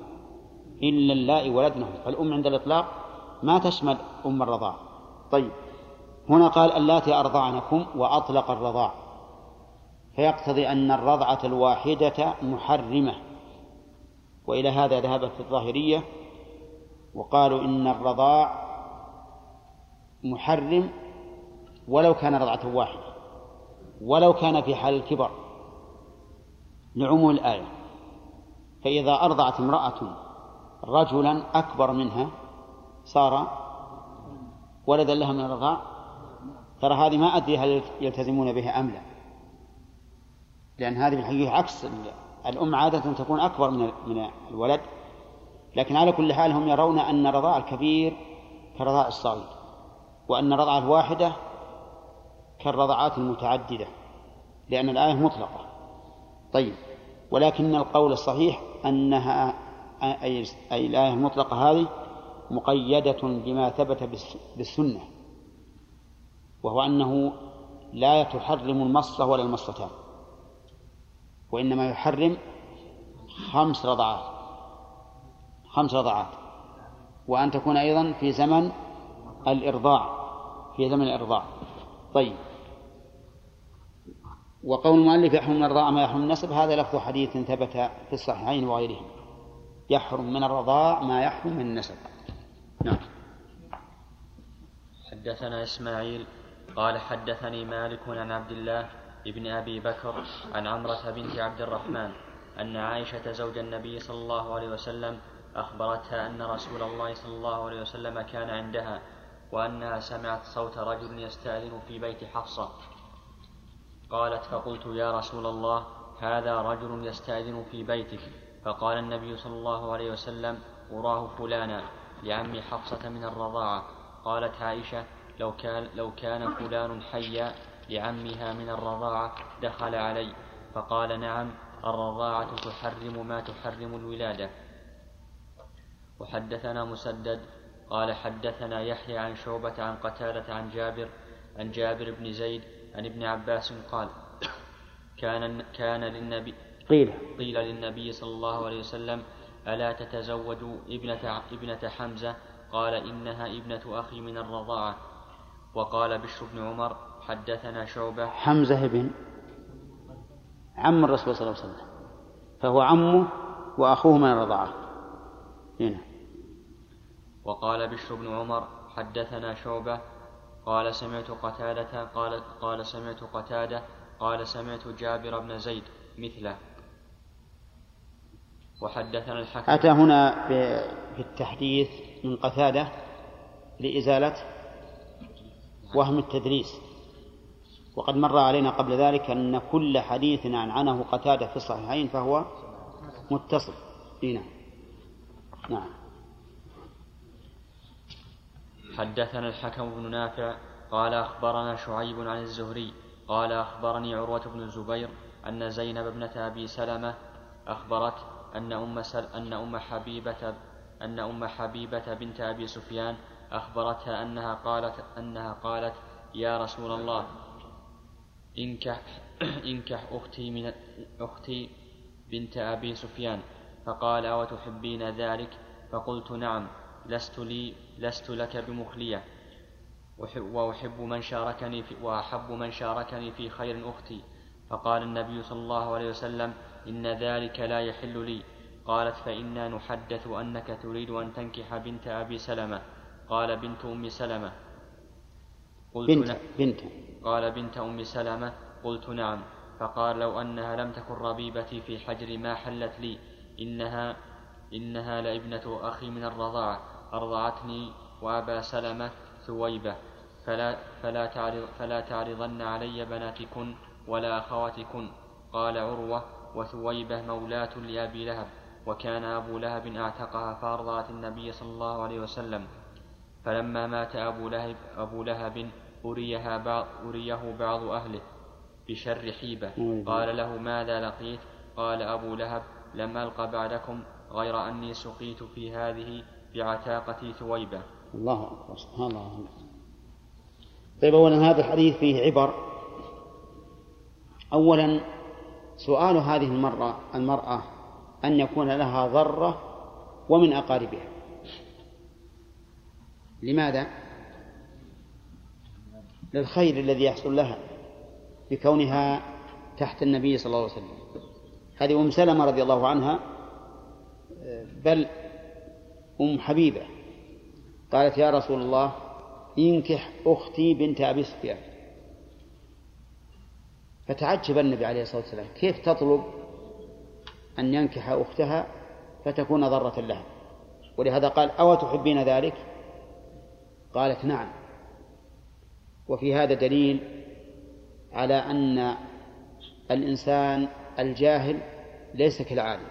S1: إلا اللائي ولدنهم، فالأم عند الإطلاق ما تشمل أم الرضاع. طيب هنا قال اللاتي أرضعنكم وأطلق الرضاع، فيقتضي أن الرضعة الواحدة محرمة، وإلى هذا ذهبت الظاهرية وقالوا إن الرضاع محرم ولو كان رضعة واحدة، ولو كان في حال الكبر، لعموم الآية. فإذا أرضعت امرأة رجلا أكبر منها صار ولدا لها من الرضاع، ترى هذه ما أدري هل يلتزمون بها أم لا، لأن هذه في الحقيقة عكس الأم، عادة تكون أكبر من الولد، لكن على كل حال هم يرون أن رضاع الكبير كرضاع الصغير، وأن الرضعة الواحدة كالرضعات المتعددة، لأن الآية مطلقة. طيب، ولكن القول الصحيح أنها أي الآية المطلقة هذه مقيدة بما ثبت بالسنة، وهو أنه لا تحرم المصة ولا المصتان، وإنما يحرم 5 رضعات، وأن تكون أيضا في زمن الإرضاع. طيب، وقول المؤلف يحرم من الرضاع ما يحرم من النسب، هذا لفظ حديث ثبت في الصحيحين وغيرهم، يحرم من الرضاع ما يحرم من النسب. نعم.
S5: حدثنا إسماعيل قال حدثني مالك عن عبد الله ابن أبي بكر عن عمرة بنت عبد الرحمن أن عائشة زوج النبي صلى الله عليه وسلم أخبرتها أن رسول الله صلى الله عليه وسلم كان عندها، وأنها سمعت صوت رجل يستأذن في بيت حفصة. قالت: فقلت: يا رسول الله، هذا رجل يستأذن في بيتك. فقال النبي صلى الله عليه وسلم: أراه فلانا لعم حفصة من الرضاعة. قالت عائشة: لو كان فلان حيا لعمها من الرضاعة دخل علي. فقال: نعم، الرضاعة تحرم ما تحرم الولادة. وحدثنا مسدد قال حدثنا يحيى عن شعبة عن قتادة عن جابر بن زيد عن ابن عباس قال: قيل للنبي صلى الله عليه وسلم: ألا تتزوج ابنة حمزة؟ قال: إنها ابنة أخي من الرضاعة. وقال بشر بن عمر: حدثنا شعبة.
S1: حمزة ابن عم الرسول صلى الله عليه وسلم، فهو عمه وأخوه من الرضاعة هنا.
S5: وقال بشر بن عمر: حدثنا شعبة قال سمعت قتادة قال سمعت جابر بن زيد مثله. وحدثنا الحكم.
S1: أتى هنا في التحديث من قتادة لإزالة وهم التدريس، وقد مر علينا قبل ذلك أن كل حديث عنه قتادة في الصحيحين فهو متصل. نعم.
S5: حدثنا الحكم بن نافع قال أخبرنا شعيب عن الزهري قال أخبرني عروة بن الزبير أن زينب ابنة أبي سلمة أخبرت أن أم حبيبة بنت أبي سفيان أخبرتها أنها قالت: يا رسول الله، انكح أختي بنت أبي سفيان. فقال: أو تحبين ذلك؟ فقلت: نعم، لست لك بمخلية، وأحب من شاركني في خير أختي. فقال النبي صلى الله عليه وسلم: إن ذلك لا يحل لي. قالت: فإنا نحدث أنك تريد أن تنكح بنت أبي سلمة. قال: بنت أم سلمة. قال: بنت أم سلمة. قلت: نعم. فقال: لو أنها لم تكن ربيبتي في حجري ما حلت لي، إنها لابنة أخي من الرضاعة، أرضعتني وأبا سلمة ثويبة، فلا تعرضن علي بناتكن ولا أخواتكن. قال عروة: وثويبة مولاة لأبي لهب، وكان أبو لهب أعتقها فأرضعت النبي صلى الله عليه وسلم. فلما مات أبو لهب أريه بعض أهله بشر حيبة. قال له: ماذا لقيت؟ قال أبو لهب: لم ألق بعدكم غير أني سقيت في هذه بعتاقة ثويبة.
S1: الله أكبر، سبحان الله. طيب، أولا هذا الحديث فيه عبر. أولا سؤال هذه المرأة أن يكون لها ضرة ومن أقاربها. لماذا؟ للخير الذي يحصل لها بكونها تحت النبي صلى الله عليه وسلم. هذه أم سلمة رضي الله عنها، بل أم حبيبة قالت يا رسول الله ينكح أختي بنت أبي سفيان، فتعجب النبي عليه الصلاة والسلام كيف تطلب أن ينكح أختها فتكون ضرة لها، ولهذا قال أو تحبين ذلك؟ قالت نعم. وفي هذا دليل على أن الإنسان الجاهل ليس كالعالم،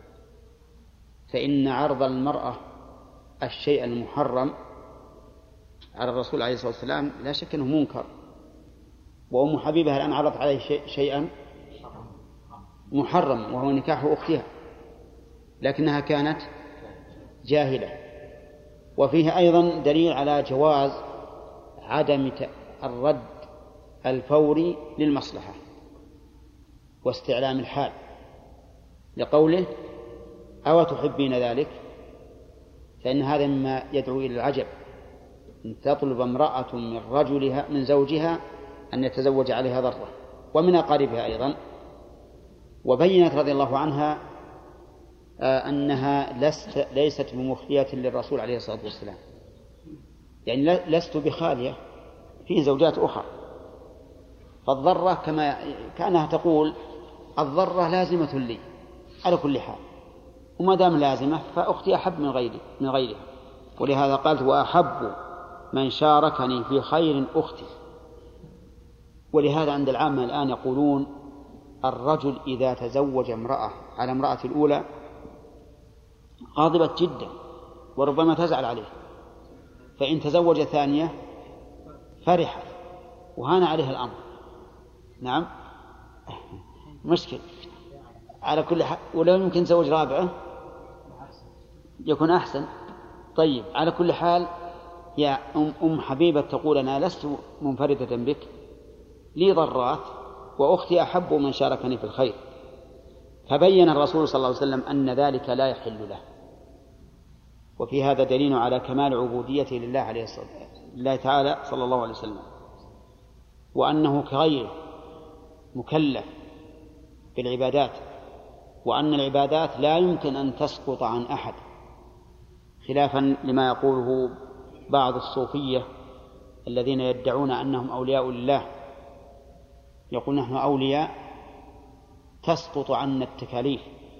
S1: فإن عرض المرأة الشيء المحرم على الرسول عليه الصلاة والسلام لا شك أنه منكر. وأم حبيبة الآن عرضت عليه شيئا محرم وهو نكاح أختها، لكنها كانت جاهلة. وفيه أيضا دليل على جواز عدم الرد الفوري للمصلحة واستعلام الحال، لقوله أو تحبين ذلك، فإن هذا مما يدعو إلى العجب، أن تطلب امرأة من رجلها من زوجها أن يتزوج عليها ضرة ومن أقاربها أيضا. وبينت رضي الله عنها أنها ليست بمخلية للرسول عليه الصلاة والسلام، يعني لست بخالية، فيه زوجات أخرى. فالضرة كأنها تقول الضرة لازمة لي على كل حال، وما دام لازمة فأختي أحب من غيرها. ولهذا قالت وأحب من شاركني في خير أختي. ولهذا عند العامة الآن يقولون الرجل إذا تزوج امرأة على امرأة الأولى غاضبت جدا وربما تزعل عليه، فإن تزوج ثانية فرحت وهان عليها الأمر. نعم مشكل على كل حال، ولو يمكن تزوج رابعة يكون أحسن. طيب على كل حال يا أم حبيبة تقول أنا لست منفردة بك، لي ضرات وأختي أحب من شاركني في الخير. فبين الرسول صلى الله عليه وسلم أن ذلك لا يحل له. وفي هذا دليل على كمال عبوديته لله تعالى صلى الله عليه وسلم، وأنه كغيره مكلف بالعبادات، وأن العبادات لا يمكن أن تسقط عن أحد، خلافا لما يقوله بعض الصوفية الذين يدعون أنهم أولياء لله. يقول نحن أولياء تسقط عنا التكاليف،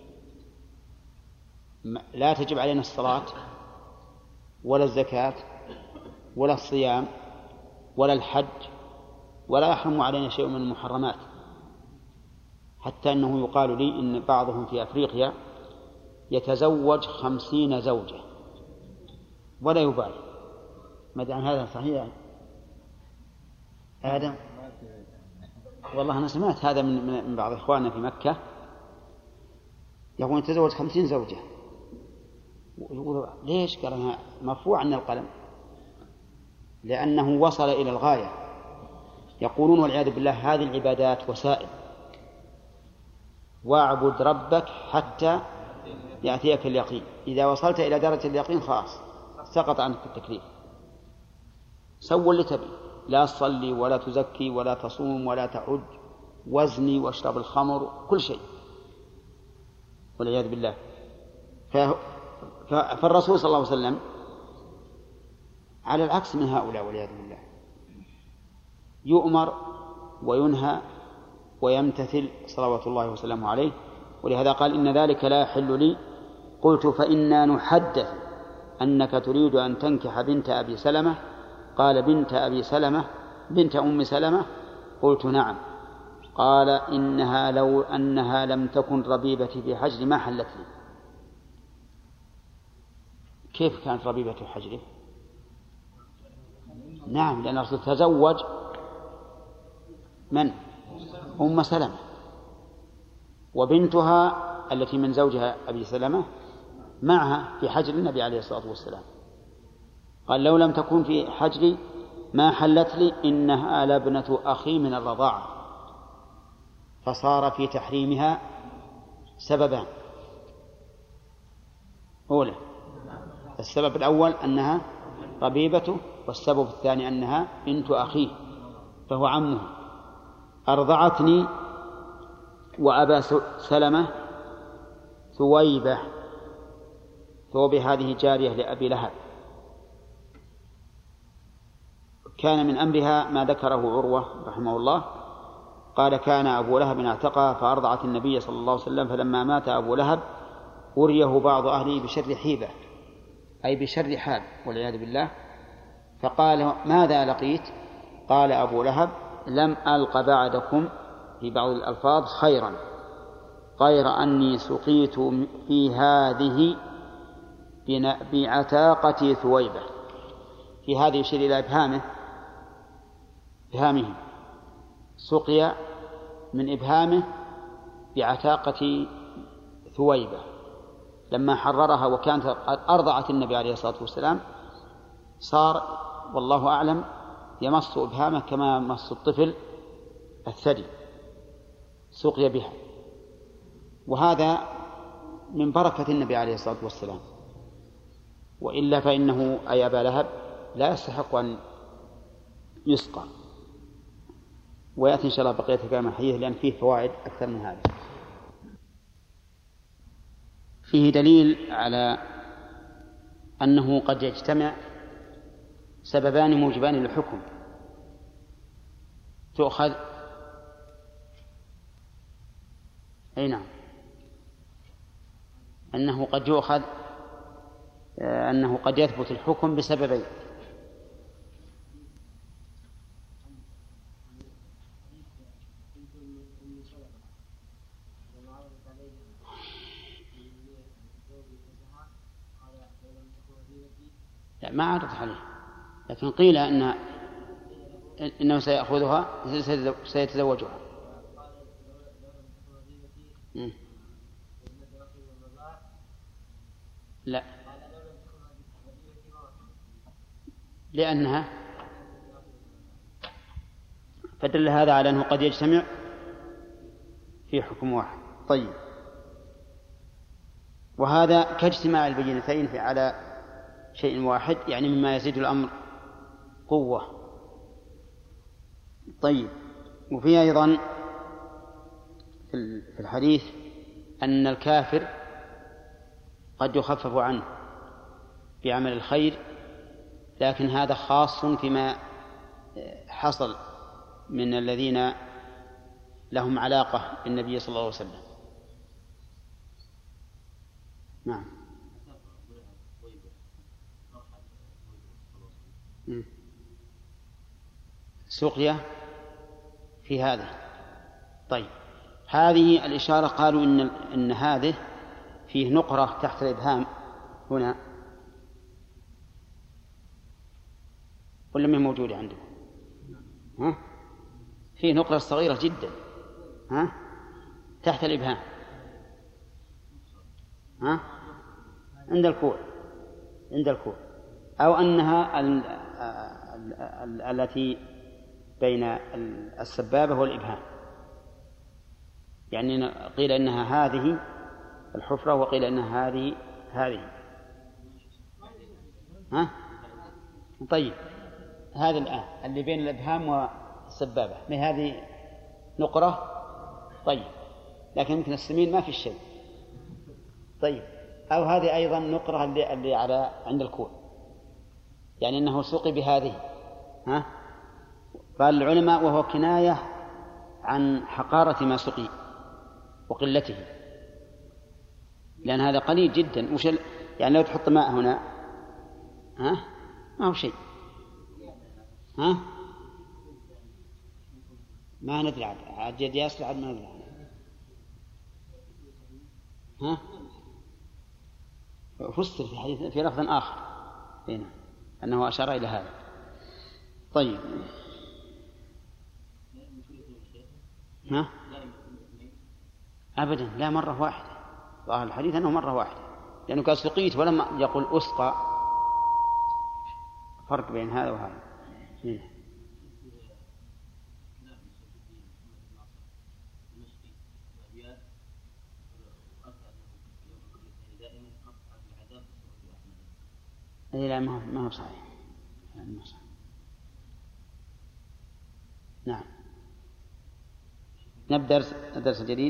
S1: لا تجب علينا الصلاة ولا الزكاة ولا الصيام ولا الحج، ولا يحرم علينا شيء من المحرمات. حتى أنه يقال لي إن بعضهم في أفريقيا يتزوج 50 زوجة ولا يبالي. ماذا عن هذا صحيح آدم؟ والله أنا سمعت هذا من بعض إخواننا في مكة، يقول يتزوج 50 زوجة. يقول ليش؟ قال أنا مرفوع عن القلم، لأنه وصل إلى الغاية. يقولون والعياذ بالله هذه العبادات وسائل، واعبد ربك حتى يأتيك اليقين. إذا وصلت إلى درجة اليقين خلاص سقط عنك التكليف. سووا اللي تبي، لا تصلي ولا تزكي ولا تصوم ولا تعد، وزني واشرب الخمر، كل شيء والعياذ بالله. فالرسول صلى الله عليه وسلم على العكس من هؤلاء والعياذ بالله، يؤمر وينهى ويمتثل صلوات الله وسلامه عليه. ولهذا قال إن ذلك لا يحل لي. قلت فإنا نحدث أنك تريد أن تنكح بنت أبي سلمة. قال بنت أبي سلمة بنت أم سلمة؟ قلت نعم. قال إنها لو أنها لم تكن ربيبتي في حجري ما حلت لي. كيف كانت ربيبة حجري؟ نعم، لأن الرسول تزوج من؟ أم سلمة، وبنتها التي من زوجها أبي سلمة معها في حجر النبي عليه الصلاة والسلام. قال لو لم تكن في حجري ما حلت لي، إنها لابنة أخي من الرضاعة. فصار في تحريمها سببان: أولا السبب الأول أنها ربيبته، والسبب الثاني أنها بنت أخيه فهو عمه. أرضعتني وأبا سلمة ثويبة. ثويبة هذه جارية لأبي لهب، كان من أمرها ما ذكره عروة رحمه الله قال: كان أبو لهب اعتقها فأرضعت النبي صلى الله عليه وسلم، فلما مات أبو لهب أريه بعض أهله بشر حيبة، أي بشر حال والعياذ بالله، فقال: ماذا لقيت؟ قال أبو لهب: لم ألق بعدكم في بعض الألفاظ خيرا غير أني سقيت في هذه بعتاقة ثويبة. في هذه يشير إلى إبهامه، سقي من إبهامه بعتاقة ثويبة لما حررها وكانت قد أرضعت النبي عليه الصلاة والسلام، صار والله أعلم يمص إبهامه كما مص الطفل الثدي، سقي بها. وهذا من بركة النبي عليه الصلاة والسلام، وإلا فإنه أي أبا لهب لا يستحق أن يسقى. ويأتي إن شاء الله بقية كلام الحديث لأن فيه فوائد أكثر من هذا. فيه دليل على أنه قد يجتمع سببان موجبان للحكم، تؤخذ أي نعم، أنه قد يؤخذ أنه قد يثبت الحكم بسببين. لا ما عرضت عليه، لكن قيل إنه سيأخذها سيتزوجها. لا، لأنها فدل هذا على أنه قد يجتمع في حكم واحد. طيب، وهذا كاجتماع البينتين على شيء واحد، يعني مما يزيد الأمر قوة. طيب، وفي أيضا في الحديث أن الكافر قد يخفف عنه بعمل الخير، لكن هذا خاص فيما حصل من الذين لهم علاقة بالنبي صلى الله عليه وسلم. نعم. سقيا في هذا. طيب، هذه الإشارة قالوا إن هذه فيه نقرة تحت الإبهام هنا، ولا ما موجودة عندكم؟ ها؟ فيه نقرة صغيرة جدا تحت الإبهام، عند الكوع، أو أنها التي بين السبابة والإبهام، يعني قيل إنها هذه الحفرة وقيل إنها هذه. طيب، هذا الآن اللي بين الإبهام والسبابة ما هذه نقرة؟ طيب، لكن يمكن السمين ما في شيء. طيب، أو هذه أيضا نقرة اللي عند الكوع، يعني أنه سقي بهذه. قال العلماء وهو كناية عن حقارة ما سقي وقلته، لأن هذا قليل جدا. يعني لو تحط ماء هنا ما هو شيء. ما ندري عاد جد ياسر، عاد ما ندري. فسر في حديث في لفظ آخر هنا أنه أشار إلى هذا. طيب، أبدا لا، مرة واحدة. ظاهر الحديث أنه مرة واحدة، لأنه قال سقيت ولما يقول أسقى، فرق بين هذا وهذا. لا، ما هو صحيح. نعم. نبدأ الدرس الجديد.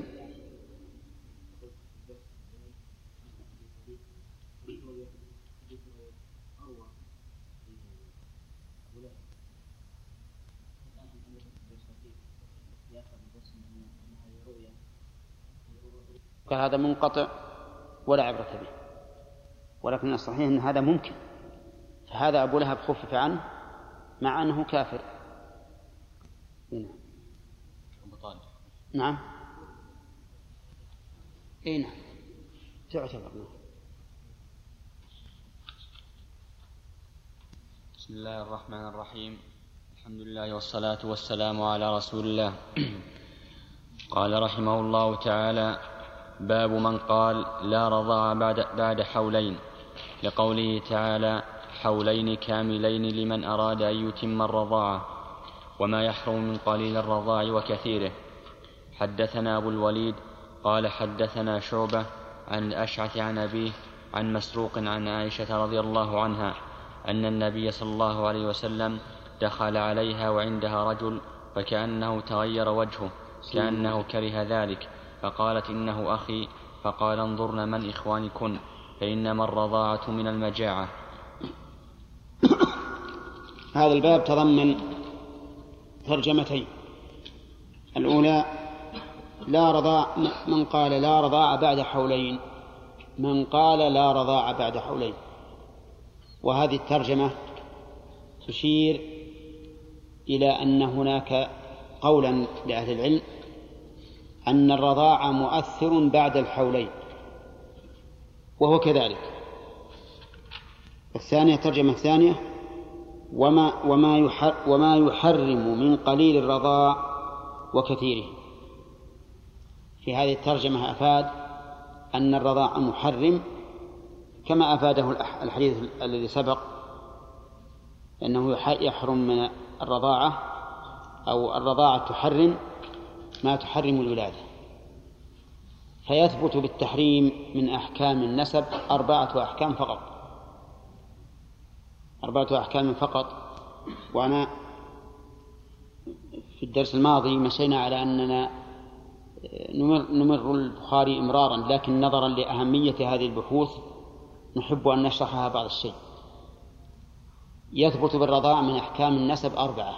S1: قال هذا منقطع ولا عبرة به، ولكن الصحيح أن هذا ممكن، فهذا أبو لهب خفف عنه مع أنه كافر. نعم. أي نعم تعتبر.
S5: بسم الله الرحمن الرحيم. الحمد لله والصلاة والسلام على رسول الله. قال رحمه الله تعالى: باب من قال لا رضاع بعد حولين، لقوله تعالى: حولين كاملين لمن أراد أن يتم الرضاعة، وما يحرم من قليل الرضاع وكثيره. حدثنا أبو الوليد قال حدثنا شعبة عن الأشعث عن أبيه عن مسروق عن عائشة رضي الله عنها أن النبي صلى الله عليه وسلم دخل عليها وعندها رجل فكأنه تغير وجهه كأنه كره ذلك، فقالت: إنه أخي. فقال: انظرن من إخوانكن، فإنما الرضاعة من المجاعة.
S1: هذا الباب تضمن ترجمتين. الأولى لا رضاع، من قال لا رضاع بعد حولين، من قال لا رضاع بعد حولين. وهذه الترجمة تشير إلى أن هناك قولا لأهل العلم أن الرضاع مؤثر بعد الحولين، وهو كذلك. الثانية ترجمة ثانية: وما يحرم من قليل الرضاع وكثيره. في هذه الترجمة أفاد أن الرضاع محرم كما أفاده الحديث الذي سبق، أنه يحرم من الرضاعة، أو الرضاعة تحرم ما تحرم الولادة. فيثبت بالتحريم من أحكام النسب 4 أحكام فقط، 4 أحكام فقط. وأنا في الدرس الماضي مشينا على أننا نمر البخاري إمرارا، لكن نظرا لأهمية هذه البحوث نحب أن نشرحها بعض الشيء. يثبت بالرضاع من أحكام النسب 4: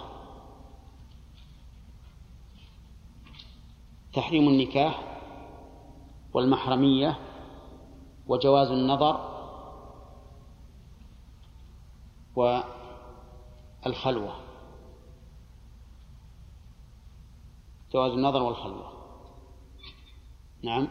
S1: تحريم النكاح، والمحرمية، وجواز النظر، والخلوة. جواز النظر والخلوة. نعم.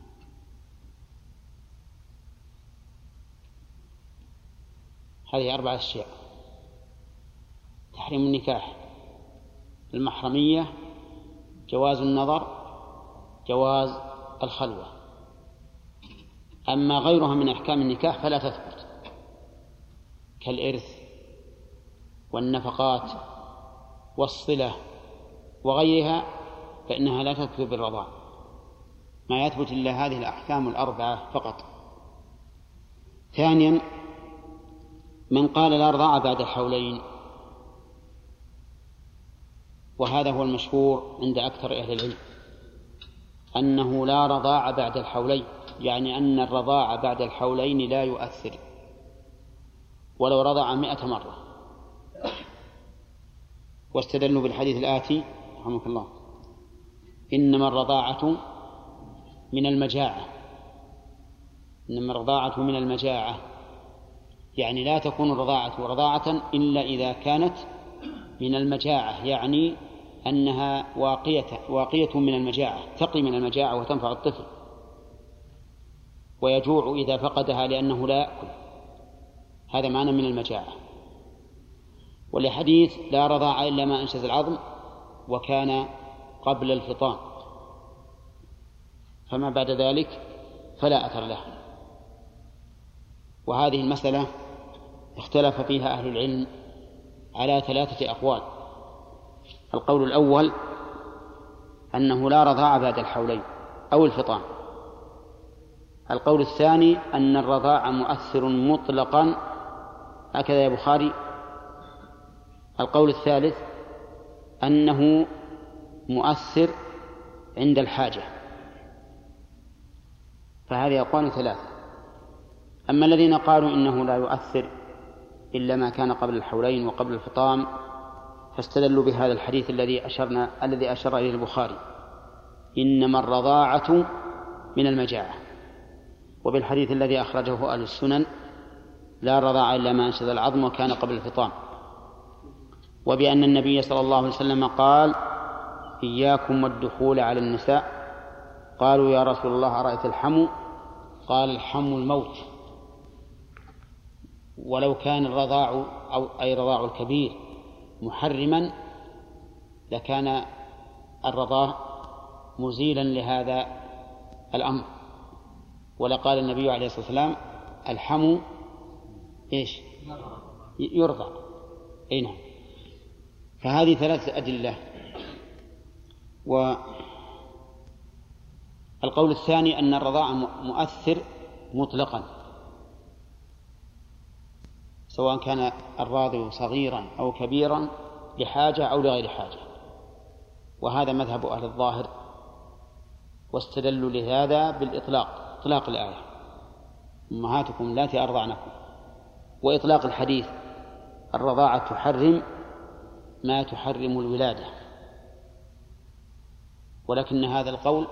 S1: هذه 4 أشياء: تحريم النكاح، المحرمية، جواز النظر، جواز الخلوة. أما غيرها من أحكام النكاح فلا تثبت، كالإرث والنفقات والصلة وغيرها، فإنها لا تثبت بالرضاع. ما يثبت إلا هذه الأحكام 4 فقط. ثانيا: من قال لا رضاع بعد حولين، وهذا هو المشهور عند أكثر أهل العلم، أنه لا رضاع بعد الحولين، يعني أن الرضاع بعد الحولين لا يؤثر ولو رضع 100 مرة. واستدلوا بالحديث الآتي رحمك الله: إنما الرضاعة من المجاعة. إنما الرضاعة من المجاعة، يعني لا تكون الرضاعة رضاعة إلا إذا كانت من المجاعة، يعني أنها واقية من المجاعة، تقي من المجاعة وتنفع الطفل، ويجوع إذا فقدها لأنه لا يأكل. هذا معنى من المجاعة. ولحديث لا رضاع إلا ما أنشز العظم وكان قبل الفطام، فما بعد ذلك فلا أثر له. وهذه المسألة اختلف فيها أهل العلم على 3 أقوال. القول الأول أنه لا رضاع بعد الحولين أو الفطام. القول الثاني أن الرضاع مؤثر مطلقا، هكذا يا بخاري. القول الثالث أنه مؤثر عند الحاجة، فهذه أقوال ثلاثة. أما الذين قالوا إنه لا يؤثر إلا ما كان قبل الحولين وقبل الفطام فاستدلوا بهذا الحديث الذي أشار إليه البخاري: إنما الرضاعة من المجاعة، وبالحديث الذي أخرجه أهل السنن: لا رضاع إلا ما أنشز العظم وكان قبل الفطام، وبأن النبي صلى الله عليه وسلم قال: إياكم والدخول على النساء. قالوا: يا رسول الله أرأيت الحمو؟ قال: الحمو الموت. ولو كان الرضاع أي رضاع الكبير محرما لكان الرضاع مزيلا لهذا الأمر، ولقال النبي عليه الصلاة والسلام: الحمو إيش؟ يرضع. أي نعم. فهذه ثلاثة أدلة. والقول الثاني أن الرضاع مؤثر مطلقا، سواء كان الراضع صغيرا أو كبيرا لحاجة أو لغير حاجة، وهذا مذهب أهل الظاهر، واستدلوا لهذا بالإطلاق، إطلاق الآية: أمهاتكم اللاتي أرضعنكم، وإطلاق الحديث: الرضاعة تحرم ما تحرم الولادة. ولكن هذا القول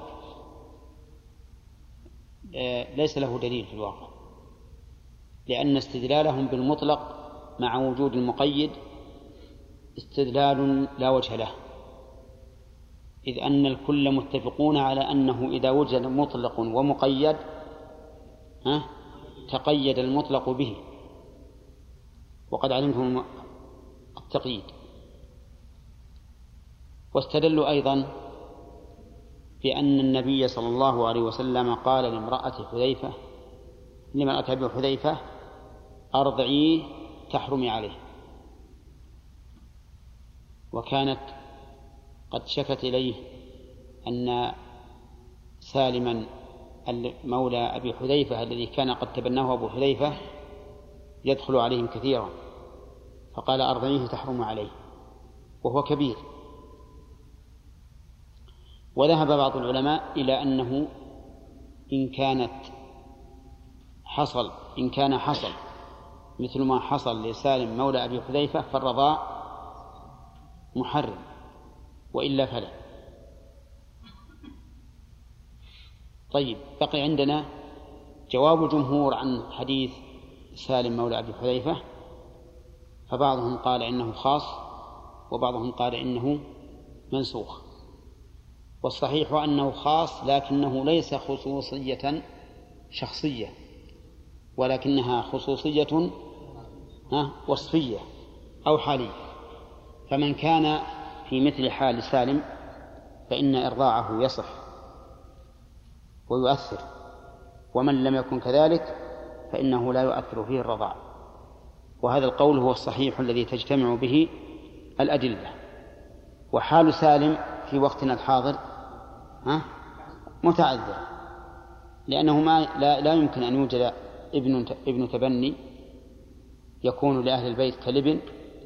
S1: ليس له دليل في الواقع، لأن استدلالهم بالمطلق مع وجود المقيد استدلال لا وجه له، إذ أن الكل متفقون على أنه إذا وجد مطلق ومقيد تقيد المطلق به، وقد علمتم التقييد. واستدلوا أيضا بأن النبي صلى الله عليه وسلم قال لامرأة أبي حذيفة: أرضعيه تحرمي عليه، وكانت قد شكت إليه أن سالما مولى أبي حذيفة الذي كان قد تبناه أبو حذيفة يدخل عليهم كثيرا، فقال: أرضعيه تحرم عليه، وهو كبير. وذهب بعض العلماء إلى أنه إن كان حصل مثل ما حصل لسالم مولى أبي حذيفة فالرضاع محرم، وإلا فلا. طيب، بقي عندنا جواب الجمهور عن حديث سالم مولى أبي حذيفة، فبعضهم قال إنه خاص وبعضهم قال إنه منسوخ. والصحيح أنه خاص، لكنه ليس خصوصية شخصية، ولكنها خصوصية وصفية أو حالية. فمن كان في مثل حال سالم فإن إرضاعه يصح ويؤثر، ومن لم يكن كذلك فإنه لا يؤثر فيه الرضاع. وهذا القول هو الصحيح الذي تجتمع به الأدلة. وحال سالم في وقتنا الحاضر متعذر، لأنه لا يمكن أن يوجد ابن تبني يكون لأهل البيت كالابن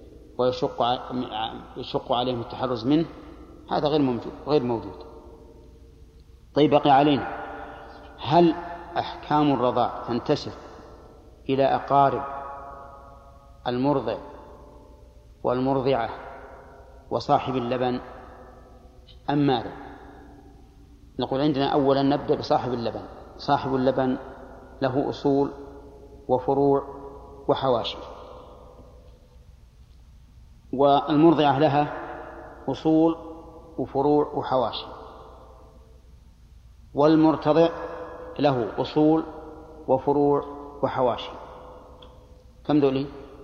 S1: ويشق عليهم التحرز منه، هذا غير موجود. طيب، بقي علينا: هل أحكام الرضاع تنتشر إلى أقارب المرضع والمرضعة وصاحب اللبن أم ماذا؟ نقول عندنا أولا نبدأ بصاحب اللبن. صاحب اللبن له أصول وفروع وحواشي، والمرضعة لها أصول وفروع وحواشي، والمرتضع له أصول وفروع وحواشي. كم ذولي؟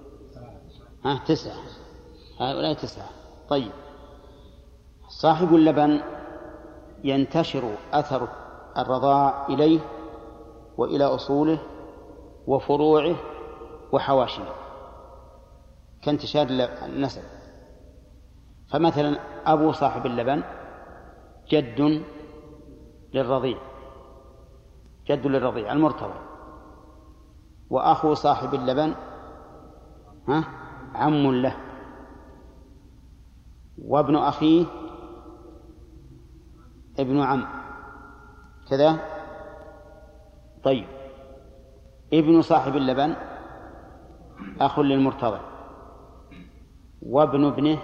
S1: 9. هؤلاء 9. طيب، صاحب اللبن ينتشر أثر الرضاع إليه وإلى أصوله وفروعه وحواشيه كانتشار النسب. فمثلا أبو صاحب اللبن جد للرضيع المرتضع، وأخو صاحب اللبن عم له، وابن أخيه ابن عم كذا. طيب ابن صاحب اللبن أخ للمرتضع، وابن ابنه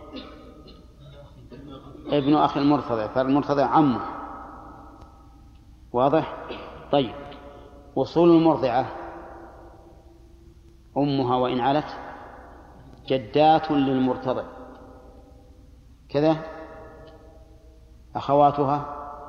S1: ابن أخي المرتضع، فالمرتضع عمه. واضح؟ طيب أصول المرضعة أمها وإن علت جدات للمرتضع كذا، أخواتها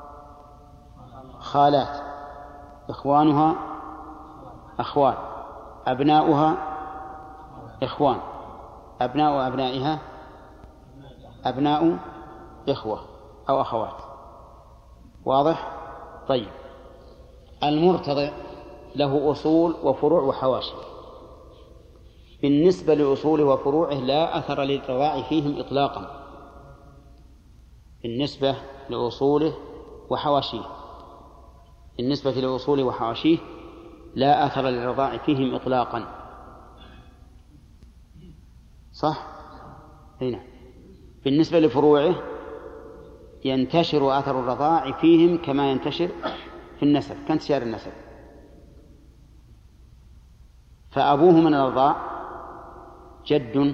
S1: خالات، إخوانها أخوان، أبناؤها إخوان، أبناء أبنائها أبناء إخوة أو أخوات. واضح؟ طيب المرتضع له أصول وفروع وحواشي. بالنسبة لأصوله وفروعه لا أثر للرضاع فيهم إطلاقا، بالنسبة لأصوله وحواشيه، بالنسبة لأصوله وحواشيه لا أثر للرضاع فيهم إطلاقا. صح؟ هنا بالنسبة لفروعه ينتشر أثر الرضاع فيهم كما ينتشر في النسب كانتشار النسب. فأبوه من الرضاع جد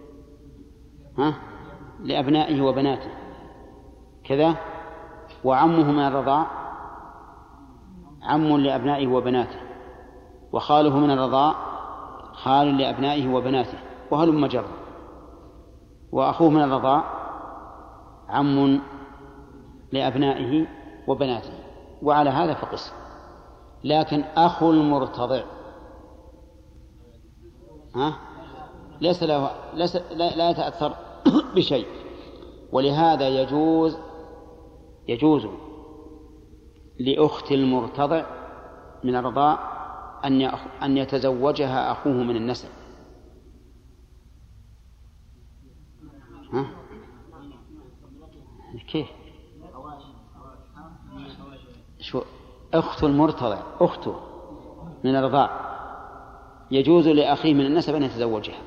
S1: لأبنائه وبناته كذا، وعمه من الرضاع عم لأبنائه وبناته، وخاله من الرضاع خال لأبنائه وبناته، وهلم جرا، وأخوه من الرضاع عم لأبنائه وبناته، وعلى هذا فقس. لكن أخو المرتضع ليس له لا يتأثر بشيء، ولهذا يجوز لأخت المرتضع من الرضاع أن يتزوجها أخوه من النسب. كيف؟ شو أخت المرتضع أخته من الرضاع يجوز لأخيه من النسب أن يتزوجها.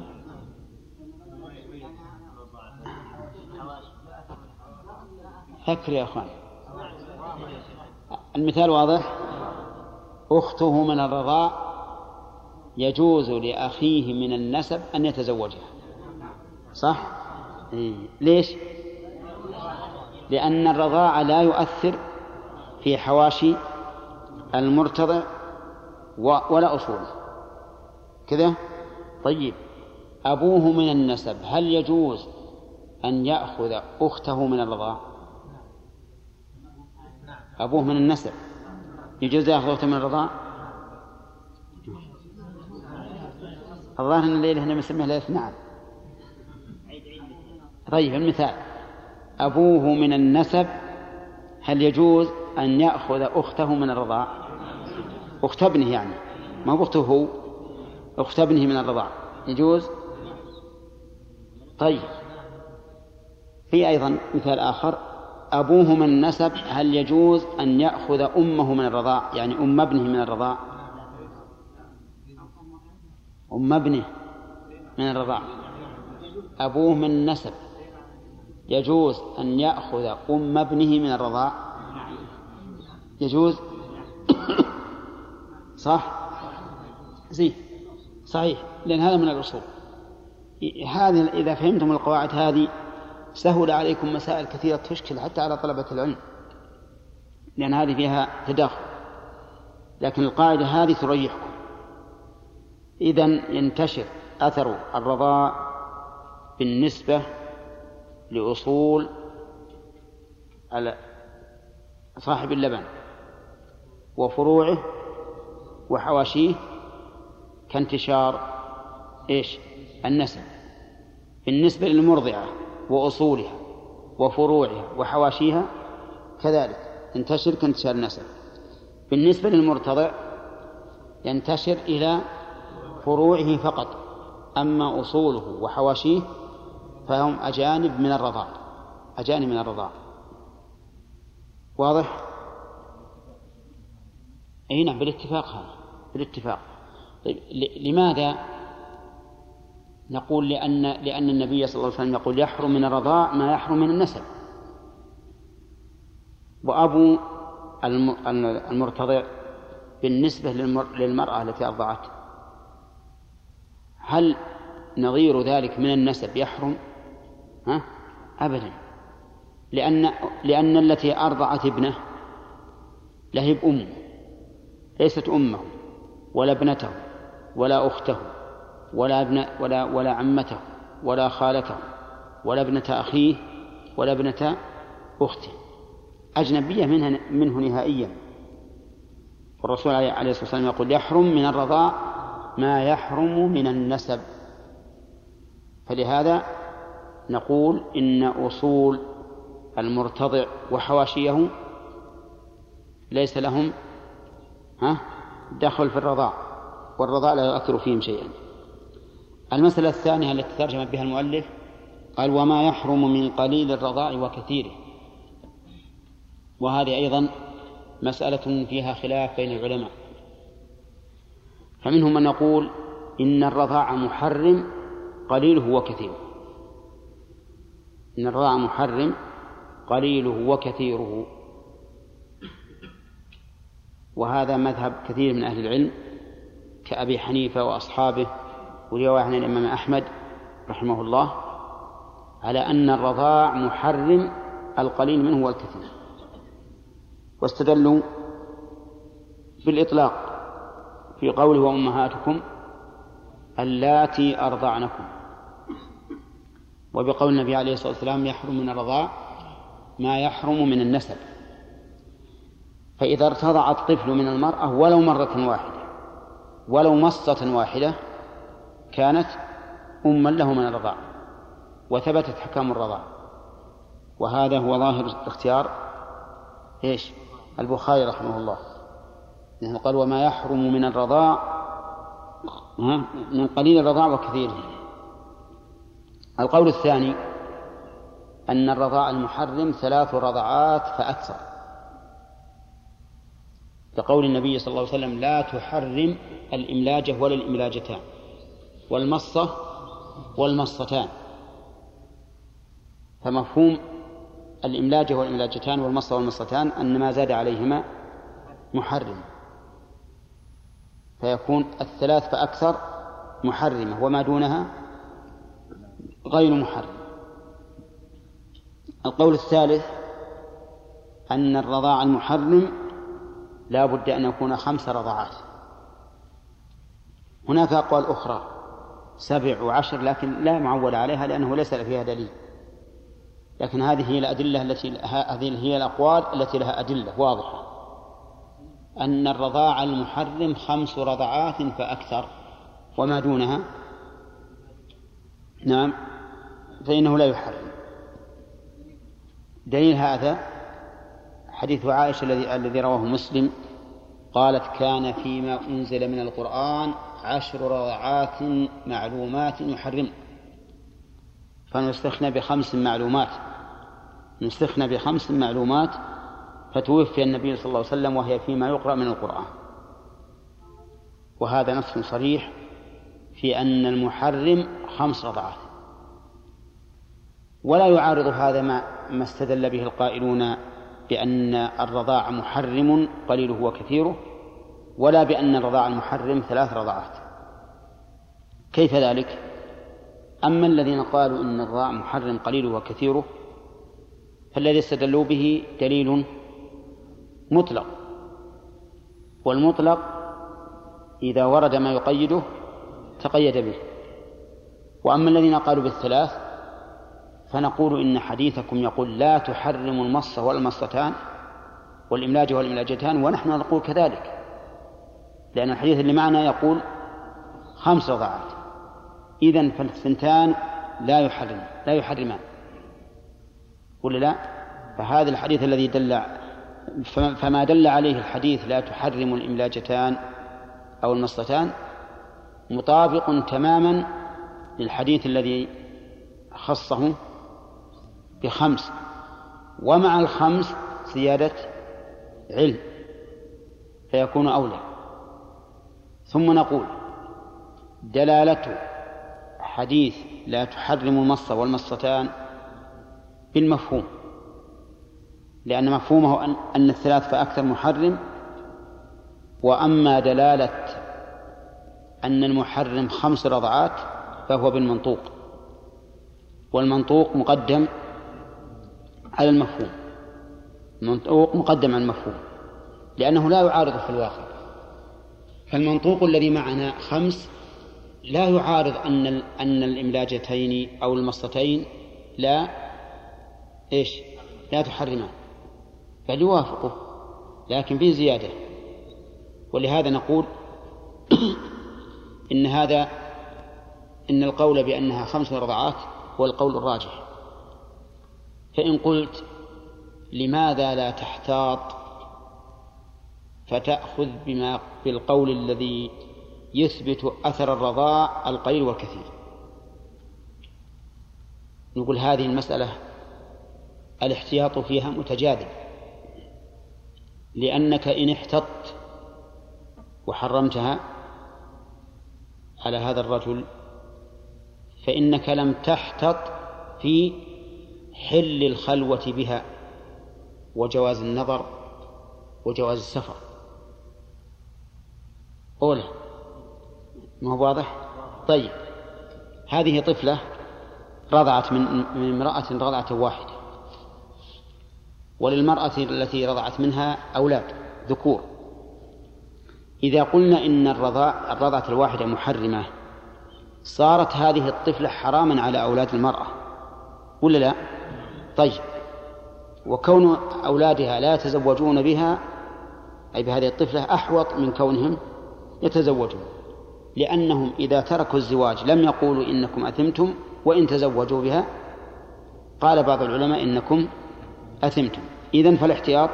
S1: فكر يا أخوان، المثال واضح. أخته من الرضاع يجوز لأخيه من النسب أن يتزوجها. صح؟ ليش؟ لأن الرضاع لا يؤثر في حواشي المرتضع ولا أصوله كذا. طيب أبوه من النسب هل يجوز أن يأخذ أخته من الرضاع؟ أبوه من النسب يجوز يأخذ أخته من الرضاع؟ الظاهر أن الليلة هنا نسميه ليلة نعم. طيب المثال أبوه من النسب هل يجوز أن يأخذ أخته من الرضاع؟ أخت ابنه يعني، ما أخته هو، أخت ابنه من الرضاع يجوز. طيب في أيضا مثال آخر أبوه من النسب هل يجوز أن يأخذ أمه من الرضاع، يعني أم ابنه من الرضاع، أم ابنه من الرضاع أبوه من النسب يجوز أن يأخذ أم ابنه من الرضاع؟ يجوز. صح؟ صحيح، لأن هذا من الأصول. هذه إذا فهمتم القواعد هذه سهل عليكم مسائل كثيرة تشكل حتى على طلبة العلم، لأن هذه فيها تداخل، لكن القاعدة هذه تريحكم. إذن ينتشر أثر الرضاع بالنسبة لأصول على صاحب اللبن وفروعه وحواشيه كانتشار النسب. بالنسبة للمرضعة وأصولها وفروعها وحواشيها كذلك ينتشر كانتشار النسب. بالنسبة للمرتضع ينتشر إلى فروعه فقط، أما أصوله وحواشيه فهم أجانب من الرضاع. واضح؟ أي نعم، بالاتفاق هذا بالاتفاق. طيب لماذا نقول لأن النبي صلى الله عليه وسلم يقول يحرم من الرضاع ما يحرم من النسب، وأبو المرتضع بالنسبة للمرأة التي أرضعت هل نظير ذلك من النسب يحرم؟ أبدا، لأن التي أرضعت ابنه لهب أمه ليست أمه ولا ابنته ولا أخته ولا عمته ولا خالته ولا ابنة أخيه ولا ابنة أخته، أجنبية منه نهائيا. والرسول عليه الصلاة والسلام يقول يحرم من الرضاع ما يحرم من النسب. فلهذا نقول إن أصول المرتضع وحواشيه ليس لهم دخل في الرضاع، والرضاع لا يؤثر فيهم شيئا. المسألة الثانية التي ترجم بها المؤلف قال وما يحرم من قليل الرضاع وكثيره، وهذه أيضا مسألة فيها خلاف بين العلماء، فمنهم من يقول إن الرضاع محرم قليله وكثيره، إن الرضاع محرم قليله وكثيره، وهذا مذهب كثير من أهل العلم كأبي حنيفة وأصحابه ورواية عن الإمام أحمد رحمه الله على أن الرضاع محرم القليل منه والكثير، واستدلوا بالإطلاق في قوله وأمهاتكم اللاتي أرضعنكم، وبقول النبي عليه الصلاة والسلام يحرم من الرضاع ما يحرم من النسب. فإذا ارتضع الطفل من المرأة ولو مرة واحدة ولو مصة واحدة كانت أما له من الرضاع وثبتت حكام الرضاع، وهذا هو ظاهر اختيار البخاري رحمه الله، لأنه قال وما يحرم من الرضاع من قليل الرضاع وكثيره. القول الثاني أن الرضاع المحرم 3 رضعات فأكثر، كقول النبي صلى الله عليه وسلم لا تحرم الإملاجة ولا الإملاجتان والمصة والمصتان، فمفهوم الإملاجة والإملاجتان والمصة والمصتان أن ما زاد عليهما محرم، فيكون 3 فأكثر محرمة وما دونها غير محرم. القول الثالث أن الرضاع المحرم لا بد أن يكون 5 رضعات. هناك أقوال أخرى 7 و10 لكن لا معول عليها لأنه ليس فيها دليل، لكن هذه هي الأدلة هذه هي الأقوال التي لها أدلة واضحة أن الرضاع المحرم 5 رضعات فأكثر وما دونها فإنه لا يحرم. دليل هذا حديث عائشة الذي رواه مسلم قالت كان فيما أنزل من القرآن 10 رضعات معلومات يحرم، فنستخنى ب5 معلومات فتوفي النبي صلى الله عليه وسلم وهي فيما يقرأ من القرآن. وهذا نص صريح في أن المحرم 5 رضعات، ولا يعارض هذا ما استدل به القائلون بأن الرضاع محرم قليله وكثيره، ولا بأن الرضاع المحرم 3 رضعات. كيف ذلك؟ أما الذين قالوا إن الرضاع محرم قليله وكثيره فالذي استدلوا به دليل مطلق، والمطلق إذا ورد ما يقيده تقيد به. وأما الذين قالوا بال3 فنقول إن حديثكم يقول لا تحرم المصة والمصتان والإملاجة والإملاجتان، ونحن نقول كذلك، لأن الحديث اللي معنا يقول 5 رضعات، إذن فالثنتان لا يحرمان ولا لا؟ فهذا الحديث الذي فما دل عليه الحديث لا تحرم الإملاجتان أو المصتان مطابق تماما للحديث الذي خصه ب5، ومع 5 زيادة علم فيكون أولى. ثم نقول دلالة حديث لا تحرم المصة والمصتان بالمفهوم، لأن مفهومه أن الثلاث فأكثر محرم. وأما دلالة أن المحرم 5 رضعات فهو بالمنطوق، والمنطوق مقدم على المفهوم، المنطوق مقدم على المفهوم لأنه لا يعارض في الواقع. فالمنطوق الذي معنا 5 لا يعارض أن الإملاجتين أو المصتين لا تحرمان، بل يوافقه، لكن فيه زيادة. ولهذا نقول إن القول بأنها 5 رضعات هو القول الراجح. فإن قلت لماذا لا تحتاط فتأخذ بالقول الذي يثبت أثر الرضاع القليل والكثير، نقول هذه المسألة الاحتياط فيها متجاذب، لأنك إن احتطت وحرمتها على هذا الرجل فإنك لم تحتط في حل الخلوة بها وجواز النظر وجواز السفر. أولا ما هو واضح؟ طيب، هذه طفلة رضعت من امرأة رضعة واحدة، وللمرأة التي رضعت منها أولاد ذكور. إذا قلنا إن الرضعة الواحدة محرمة، صارت هذه الطفلة حراما على أولاد المرأة ولا لا؟ طيب، وكون أولادها لا يتزوجون بها أي بهذه الطفلة أحوط من كونهم يتزوجون، لأنهم إذا تركوا الزواج لم يقولوا إنكم أثمتم، وإن تزوجوا بها قال بعض العلماء إنكم أثمتم. إذن فالاحتياط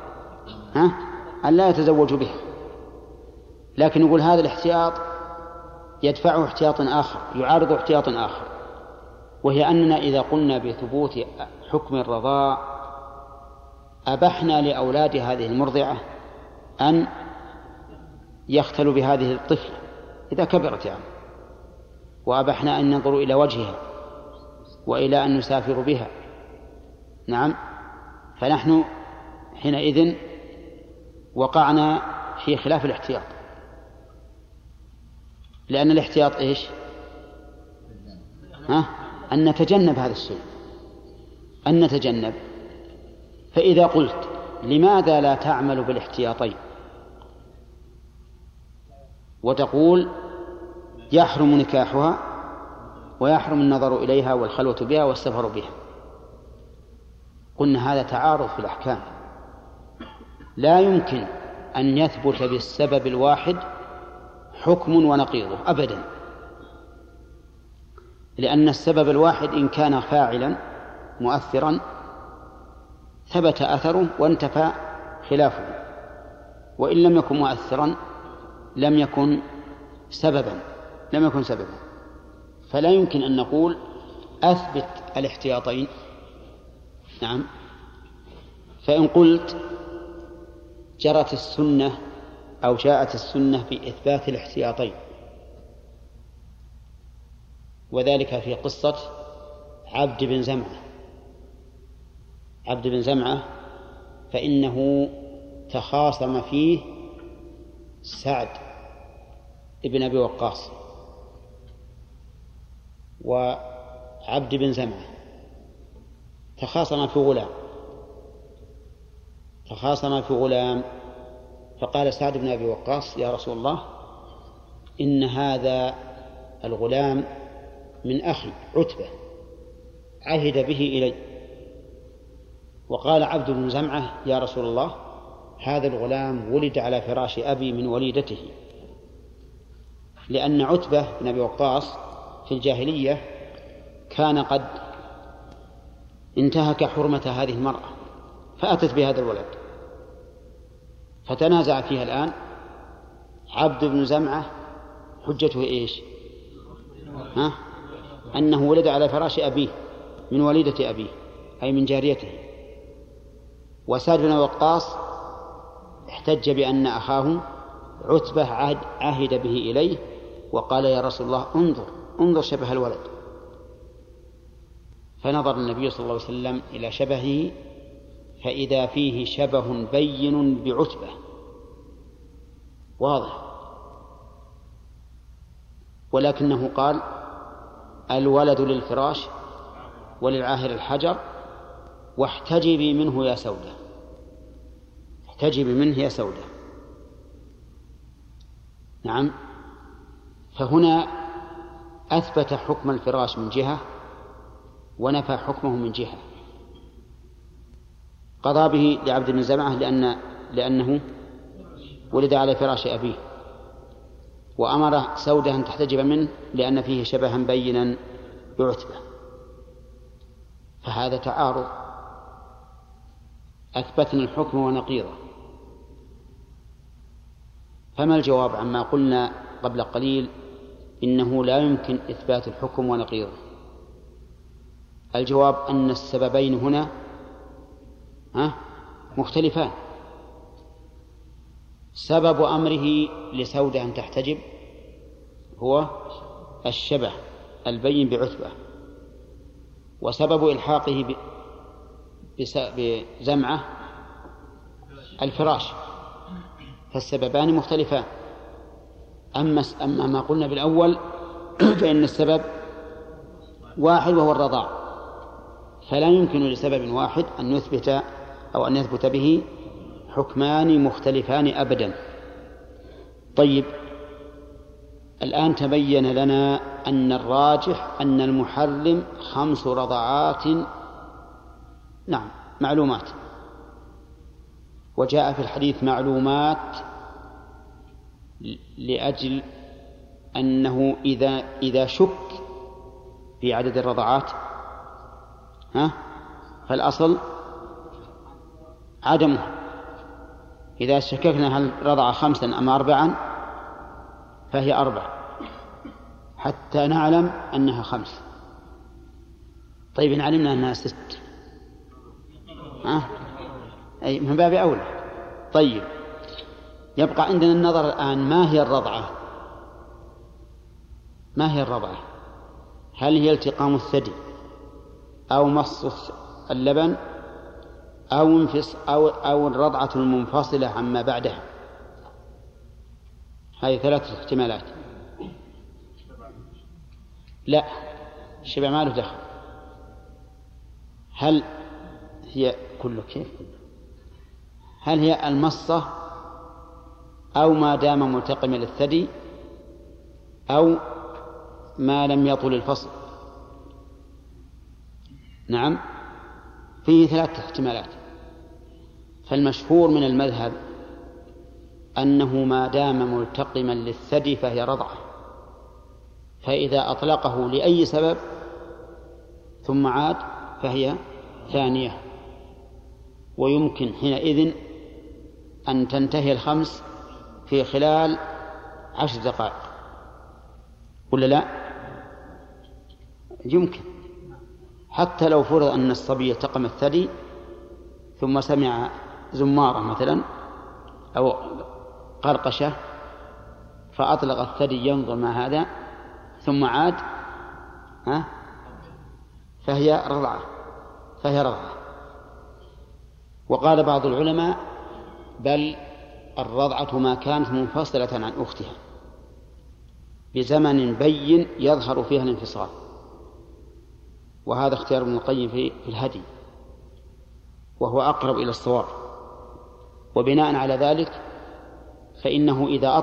S1: أن لا يتزوجوا بها. لكن نقول هذا الاحتياط يدفعه احتياط آخر يعارض احتياط آخر، وهي أننا إذا قلنا بثبوت حكم الرضاع أبحنا لأولاد هذه المرضعة أن يختلوا بهذه الطفلة إذا كبرت يعني، وأبحنا أن ينظروا إلى وجهها وإلى أن نسافروا بها. نعم، فنحن حينئذ وقعنا في خلاف الاحتياط، لأن الاحتياط أن نتجنب هذا الشيء، أن نتجنب. فإذا قلت لماذا لا تعمل بالاحتياطين وتقول يحرم نكاحها ويحرم النظر إليها والخلوة بها والسفر بها، قلنا هذا تعارض في الأحكام، لا يمكن أن يثبت بالسبب الواحد حكم ونقيضه أبدا، لأن السبب الواحد إن كان فاعلا مؤثرا ثبت أثره وانتفى خلافه، وإن لم يكن مؤثرا لم يكن سببا. فلا يمكن أن نقول أثبت الاحتياطين. نعم، فإن قلت جرت السنة أو جاءت السنة في إثبات الاحتياطين، وذلك في قصة عبد بن زمعة فإنه تخاصم فيه سعد ابن أبي وقاص وعبد بن زمعة، تخاصم في غلام، فقال سعد بن أبي وقاص يا رسول الله إن هذا الغلام من أخي عتبة عهد به إلي. وقال عبد بن زمعة يا رسول الله هذا الغلام ولد على فراش أبي من وليدته، لأن عتبة بن أبي وقاص في الجاهلية كان قد انتهك حرمة هذه المرأة فأتت بهذا الولد، فتنازع فيها الآن عبد بن زمعة حجته أنه ولد على فراش أبيه من وليدة أبيه أي من جاريته، وسعد بن وقاص احتج بأن أخاه عتبة عهد به إليه وقال يا رسول الله انظر انظر شبه الولد. فنظر النبي صلى الله عليه وسلم إلى شبهه فإذا فيه شبه بين بعتبة واضح، ولكنه قال الولد للفراش وللعاهر الحجر واحتجبي منه يا سودة، احتجبي منه يا سودة. نعم. فهنا أثبت حكم الفراش من جهة ونفى حكمه من جهة. قضى به لعبد بن زمعة لأنه ولد على فراش أبيه، وأمر سودة أن تحتجب منه لأن فيه شبها بينا بعتبة. فهذا تعارض، أثبتنا الحكم ونقيضه. فما الجواب عما قلنا قبل قليل إنه لا يمكن إثبات الحكم ونقيضه؟ الجواب أن السببين هنا مختلفان. سبب أمره لسودة أن تحتجب هو الشبه البين بعتبة، وسبب إلحاقه بزمعة الفراش، فالسببان مختلفان. أما ما قلنا بالأول فإن السبب واحد وهو الرضاع، فلا يمكن لسبب واحد أن يثبت به حكمان مختلفان أبدا. طيب، الآن تبين لنا أن الراجح أن المحرم 5 رضعات نعم معلومات، وجاء في الحديث معلومات لأجل أنه إذا شك في عدد الرضعات فالأصل عدمه. إذا شككنا هل رضع 5 أم 4 فهي 4 حتى نعلم أنها 5. طيب إن علمنا أنها 6 أي من باب أولى. طيب، يبقى عندنا النظر الآن ما هي الرضعة؟ ما هي الرضعة؟ هل هي التقام الثدي أو مص اللبن أو الرضعة المنفصلة عما بعدها؟ هذه 3 احتمالات. لا، الشبع ما له دخل. هل هي هل هي المصة أو ما دام ملتقما للثدي أو ما لم يطل الفصل؟ نعم، فيه 3 احتمالات. فالمشهور من المذهب أنه ما دام ملتقما للثدي فهي رضعة، فإذا أطلقه لأي سبب ثم عاد فهي ثانية، ويمكن حينئذ أن تنتهي 5 في خلال 10 دقائق، ولا لا؟ يمكن، حتى لو فرض أن الصبي التقم الثدي ثم سمع زمارة مثلا أو قرقشة فأطلق الثدي ينظر ما هذا ثم عاد فهي رضعة. وقال بعض العلماء بل الرضعة ما كانت منفصلة عن أختها بزمن بين يظهر فيها الانفصال، وهذا اختيار ابن القيم في الهدي، وهو أقرب إلى الصواب. وبناء على ذلك فإنه إذا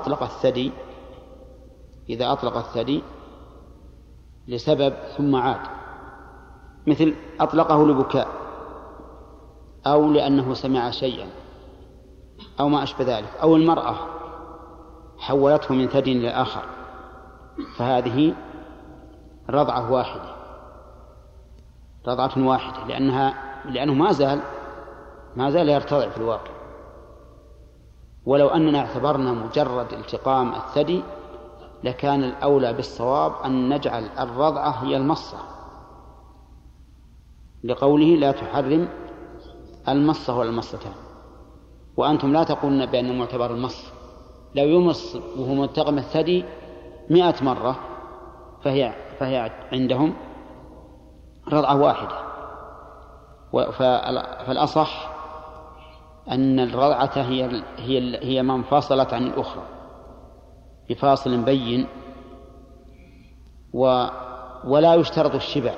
S1: أطلق الثدي لسبب ثم عاد، مثل أطلقه لبكاء أو لأنه سمع شيئا أو ما أشبه ذلك، أو المرأة حولته من ثدي إلى آخر، فهذه رضعة واحدة لأنه ما زال يرتضع في الواقع. ولو أننا اعتبرنا مجرد التقام الثدي لكان الأولى بالصواب أن نجعل الرضعة هي المصة، لقوله لا تحرم المصة ولا المصتان. وأنتم لا تقولون بأن معتبر المص، لو يمص وهو ملتقم الثدي 100 مرة فهي عندهم رضعة واحدة. فالأصح أن الرضعة هي ما انفصلت عن الأخرى بفاصل بين، ولا يشترط الشبع،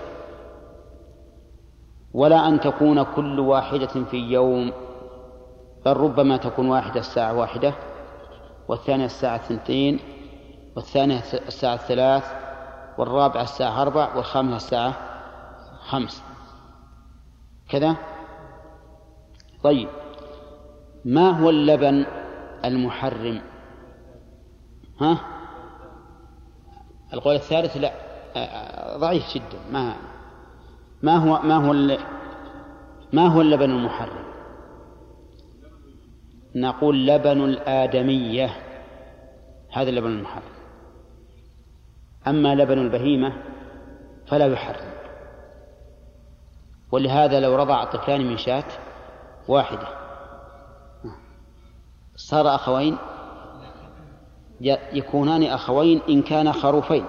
S1: ولا أن تكون كل واحدة في يوم، بل ربما تكون واحدة الساعة 1 والثانية الساعة 2 والثانية الساعة 3 والرابعة الساعة 4 والخامسة الساعة 5 كذا. طيب، ما هو اللبن المحرم؟ القول الثالث لا، ضعيف جدا. ما هو اللبن المحرم؟ نقول لبن الآدمية، هذا اللبن المحرم. أما لبن البهيمة فلا يحرم. ولهذا لو رضع طفلان من شاة واحدة صار أخوين، يكونان أخوين إن كان خروفين.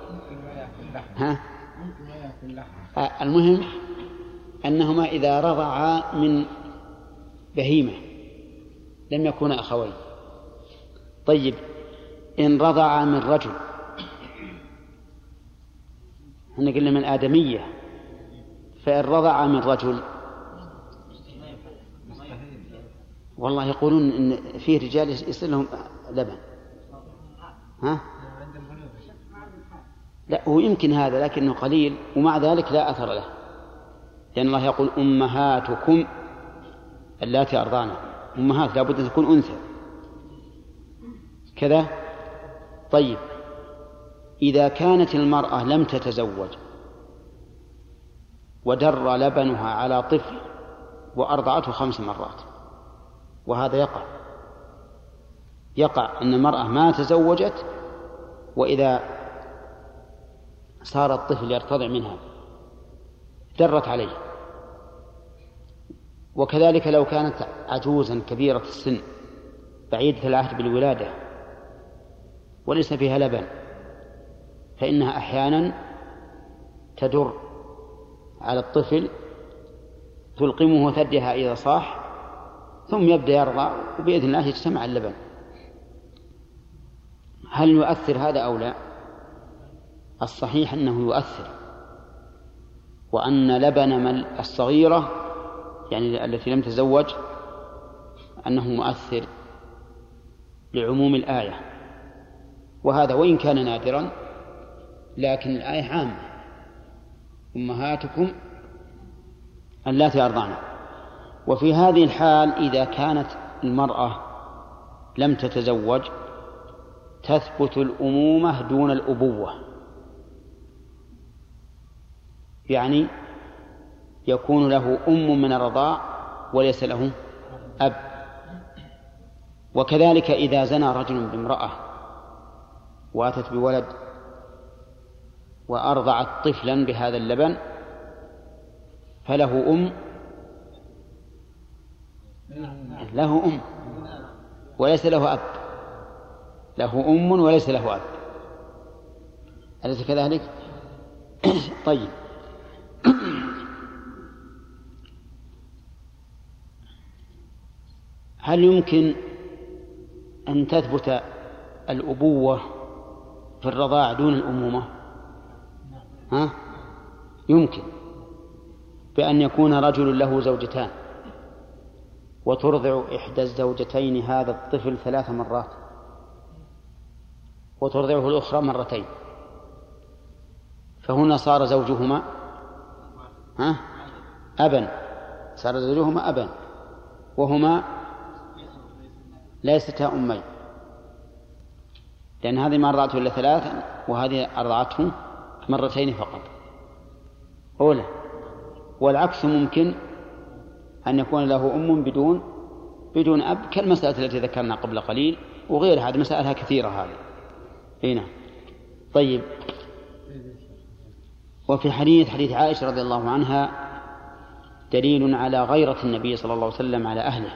S1: المهم أنهما إذا رضعا من بهيمة لم يكونا أخوين. طيب، إن رضعا من رجل، احنا قلنا من آدمية، فإن رضعا من رجل، والله يقولون إن فيه رجال يصير لهم لبن. لا، هو يمكن هذا لكنه قليل، ومع ذلك لا أثر له، لأن الله يقول أمهاتكم اللاتي أرضعنكم. أمهات لابد أن تكون أنثى كذا. طيب، إذا كانت المرأة لم تتزوج ودر لبنها على طفل وأرضعته 5 مرات، وهذا يقع أن المرأة ما تزوجت، وإذا صار الطفل يرتضع منها درت عليه. وكذلك لو كانت عجوزا كبيرة السن بعيدة العهد بالولادة وليس فيها لبن، فإنها أحيانا تدر على الطفل تلقمه ثديها إذا صاح، ثم يبدأ يرضع، وبإذن الله يجتمع اللبن. هل يؤثر هذا أو لا؟ الصحيح أنه يؤثر، وأن لبن الصغيرة يعني التي لم تزوج أنه مؤثر لعموم الآية، وهذا وإن كان نادرا لكن الآية عامة: أمهاتكم اللاتي أرضعنكم. وفي هذه الحال إذا كانت المرأة لم تتزوج تثبت الأمومة دون الأبوة، يعني يكون له أم من الرضاع وليس له أب. وكذلك إذا زنى رجل بامرأة وأتت بولد وأرضعت طفلا بهذا اللبن فله أم وليس له أب، له أم وليس له أب، أليس كذلك؟ طيب، هل يمكن أن تثبت الأبوة في الرضاع دون الأمومة؟ يمكن، بأن يكون رجل له زوجتان وترضع إحدى الزوجتين هذا الطفل 3 مرات وترضعه الأخرى 2 مرات، فهنا صار زوجهما أبا، صار زوجهما أبا، وهما ليستا أمين، لأن هذه ما أرضعته إلا 3 وهذه أرضعته 2 مرتين فقط. أولى، والعكس ممكن أن يكون له أم بدون أب، كالمسألة التي ذكرنا قبل قليل وغير هذه مسائلها كثيرة هذه هنا. طيب، وفي حديث عائشة رضي الله عنها دليل على غيرة النبي صلى الله عليه وسلم على أهله،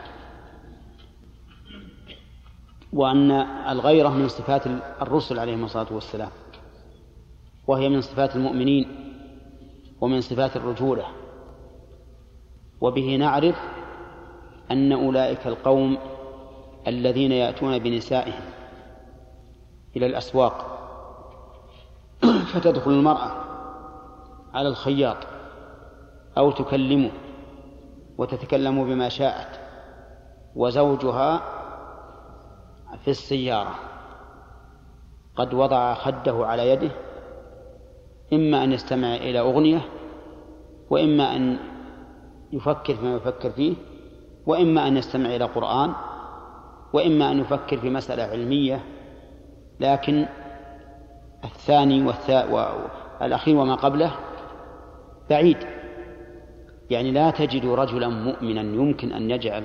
S1: وأن الغيرة من صفات الرسل عليهم الصلاة والسلام، وهي من صفات المؤمنين ومن صفات الرجولة، وبه نعرف أن أولئك القوم الذين يأتون بنسائهم إلى الأسواق فتدخل المرأة على الخياط أو تكلمه وتتكلم بما شاءت وزوجها في السيارة قد وضع خده على يده، إما أن يستمع إلى أغنية، وإما أن يفكر فيما يفكر فيه، وإما أن يستمع إلى قرآن، وإما أن يفكر في مسألة علمية، لكن الثاني والأخير وما قبله بعيد. يعني لا تجد رجلا مؤمنا يمكن أن يجعل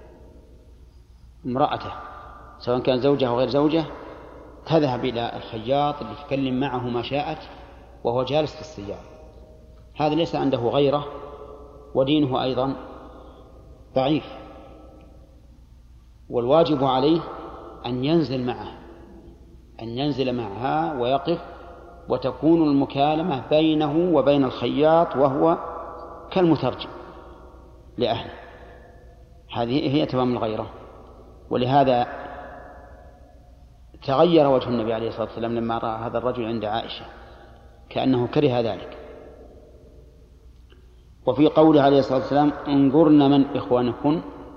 S1: امرأته سواء كان زوجها أو غير زوجه تذهب إلى الخياط لتكلم معه ما شاءت وهو جالس في السيارة. هذا ليس عنده غيره، ودينه أيضا ضعيف، والواجب عليه أن ينزل معها ويقف، وتكون المكالمة بينه وبين الخياط وهو كالمترجم لأهله. هذه هي تمام الغيرة. ولهذا تغير وجه النبي عليه الصلاة والسلام لما رأى هذا الرجل عند عائشة، كأنه كره ذلك. وفي قوله عليه الصلاة والسلام انظرن من إخوانكن،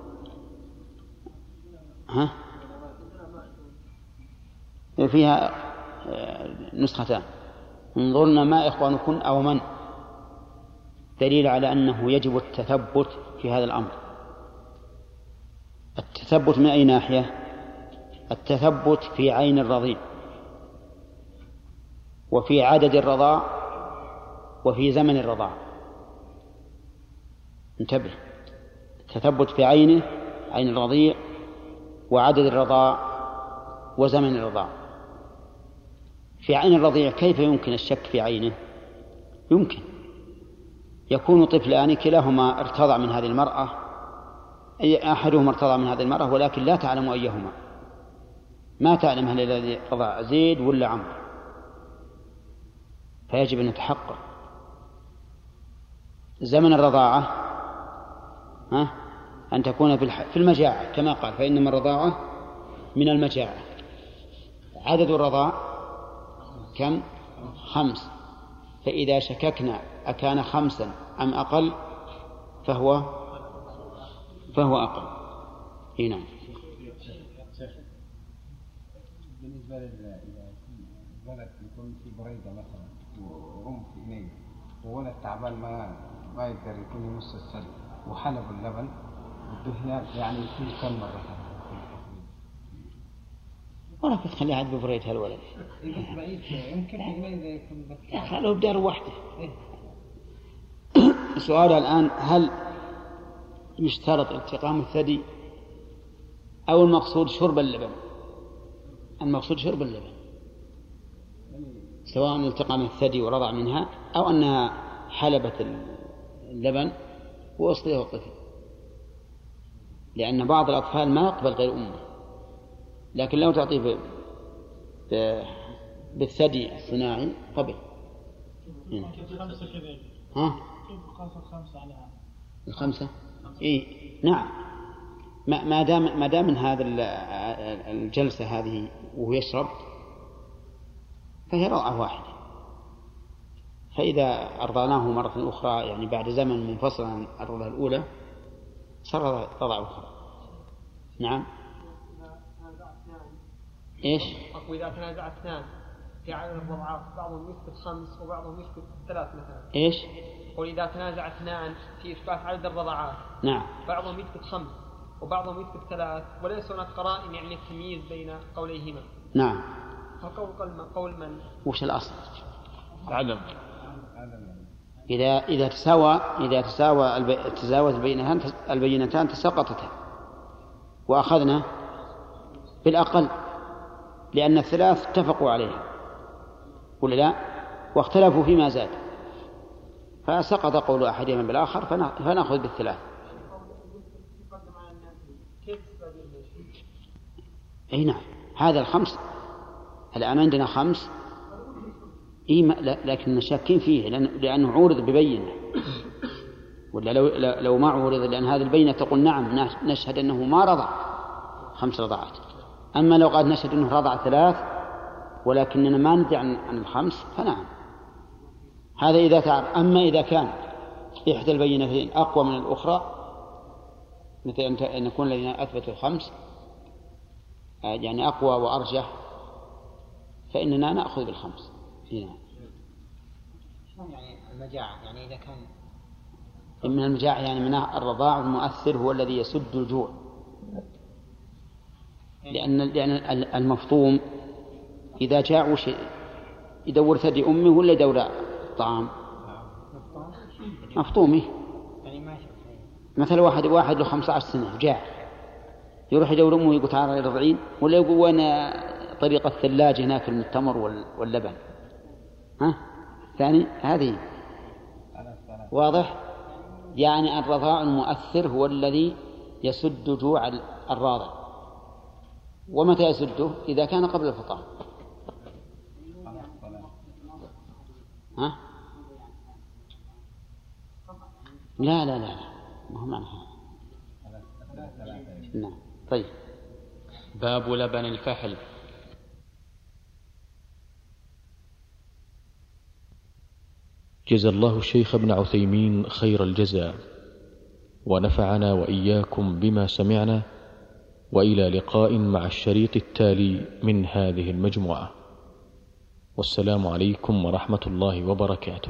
S1: فيها نسختان، انظرن ما إخوانكن أو من، دليل على أنه يجب التثبت في هذا الأمر. التثبت من أي ناحية؟ التثبت في عين الرضيع، وفي عدد الرضاع، وفي زمن الرضاع. انتبه، التثبت في عين الرضيع وعدد الرضاع وزمن الرضاع. في عين الرضيع كيف يمكن الشك في عينه؟ يمكن يكون طفلان كلاهما ارتضع من هذه المرأة، أحدهما ارتضع من هذه المرأة ولكن لا تعلم أيهما، ما تعلم هل الذي رضع زيد ولا عمرو، فيجب أن نتحقق. زمن الرضاعة أن تكون في المجاعة كما قال، فإنما الرضاعة من المجاعة. عدد الرضاع كم؟ 5. فإذا شككنا أكان 5 أم أقل فهو أقل. هنا
S2: بالنسبة للولد يكون في بريدة مثلا وأم في إناية وولد تعبان ما يقدر يكون يمص الثلج وحلب اللبن والدهن، يعني يكون كم مرة؟
S1: ولا كنت خليه عاد ببريد هالولد،
S2: يمكن يكون بس
S1: خلوه بدار واحدة. السؤال الآن، هل يشترط التقام الثدي أو المقصود شرب اللبن؟ المقصود شرب اللبن، سواء التقام الثدي ورضع منها أو أنها حلبت اللبن وأصليه الطفل، لأن بعض الأطفال ما يقبل غير أمه، لكن لو تعطيه بالثدي الصناعي قبل. الخمسة إيه نعم، ما دام من هذا الجلسة هذه وهو يشرب فهي رضعة واحدة. فإذا أرضعناه مرة أخرى يعني بعد زمن منفصل عن الرضعة الأولى صار رضعة أخرى. نعم. إيش؟
S8: وإذا تنازع 2 في عدد الرضعات بعضهم يثبت 5 وبعضهم يثبت 3 مثلا.
S1: إيش؟
S8: وإذا تنازع 2 في إثبات عدد الرضعات
S1: نعم
S8: بعضهم يثبت 5 وبعضهم يثبت 3 وليس هناك قرائن يعني التمييز بين قوليهما.
S1: نعم.
S8: قول من؟
S1: وش الأصل؟
S5: عدم.
S1: إذا تساوت البينتان تساقطتا وأخذنا بالأقل، لأن الثلاث اتفقوا عليها ولا لا، واختلفوا فيما زاد، فسقط قول أحدهما بالآخر فنأخذ بالثلاث. أي نعم، هذا 5 الآن عندنا 5 لكن شاكين فيه لأنه عورض ببينة، ولا لو ما عورض، لأن هذه البينة تقول نعم نشهد أنه ما رضع 5 رضعات. أما لو قال نشهد أنه رضع 3 ولكننا ما ندري عن 5 فنعم، هذا إذا تعرف. أما إذا كان إحدى البينتين أقوى من الأخرى، مثل أن يكون الذين أثبتوا 5 يعني أقوى وأرجح، فإننا نأخذ بال5. هنا
S7: يعني المجاعة، يعني إذا كان
S1: من المجاعة يعني من الرضاع المؤثر هو الذي يسد الجوع، لأن المفطوم إذا جاع وش يدور ثدي أمه ولا يدور طعام؟ مفطومه. مثل واحد له 15 سنة جاع، يروح يدور أمه ويقول تعالى يرضعين، ولا يقول وين طريقة الثلاجة هناك من التمر واللبن؟ ثاني هذه واضح. يعني الرضاع المؤثر هو الذي يسد جوع الراضع. ومتى يسده؟ إذا كان قبل الفطام. لا ما هو معنى. نعم. طيب.
S5: باب لبن الفحل.
S9: جزا الله الشيخ ابن عثيمين خير الجزاء، ونفعنا وإياكم بما سمعنا، وإلى لقاء مع الشريط التالي من هذه المجموعة، والسلام عليكم ورحمة الله وبركاته،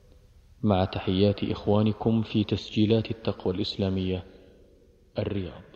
S9: مع تحيات إخوانكم في تسجيلات التقوى الإسلامية الرياض.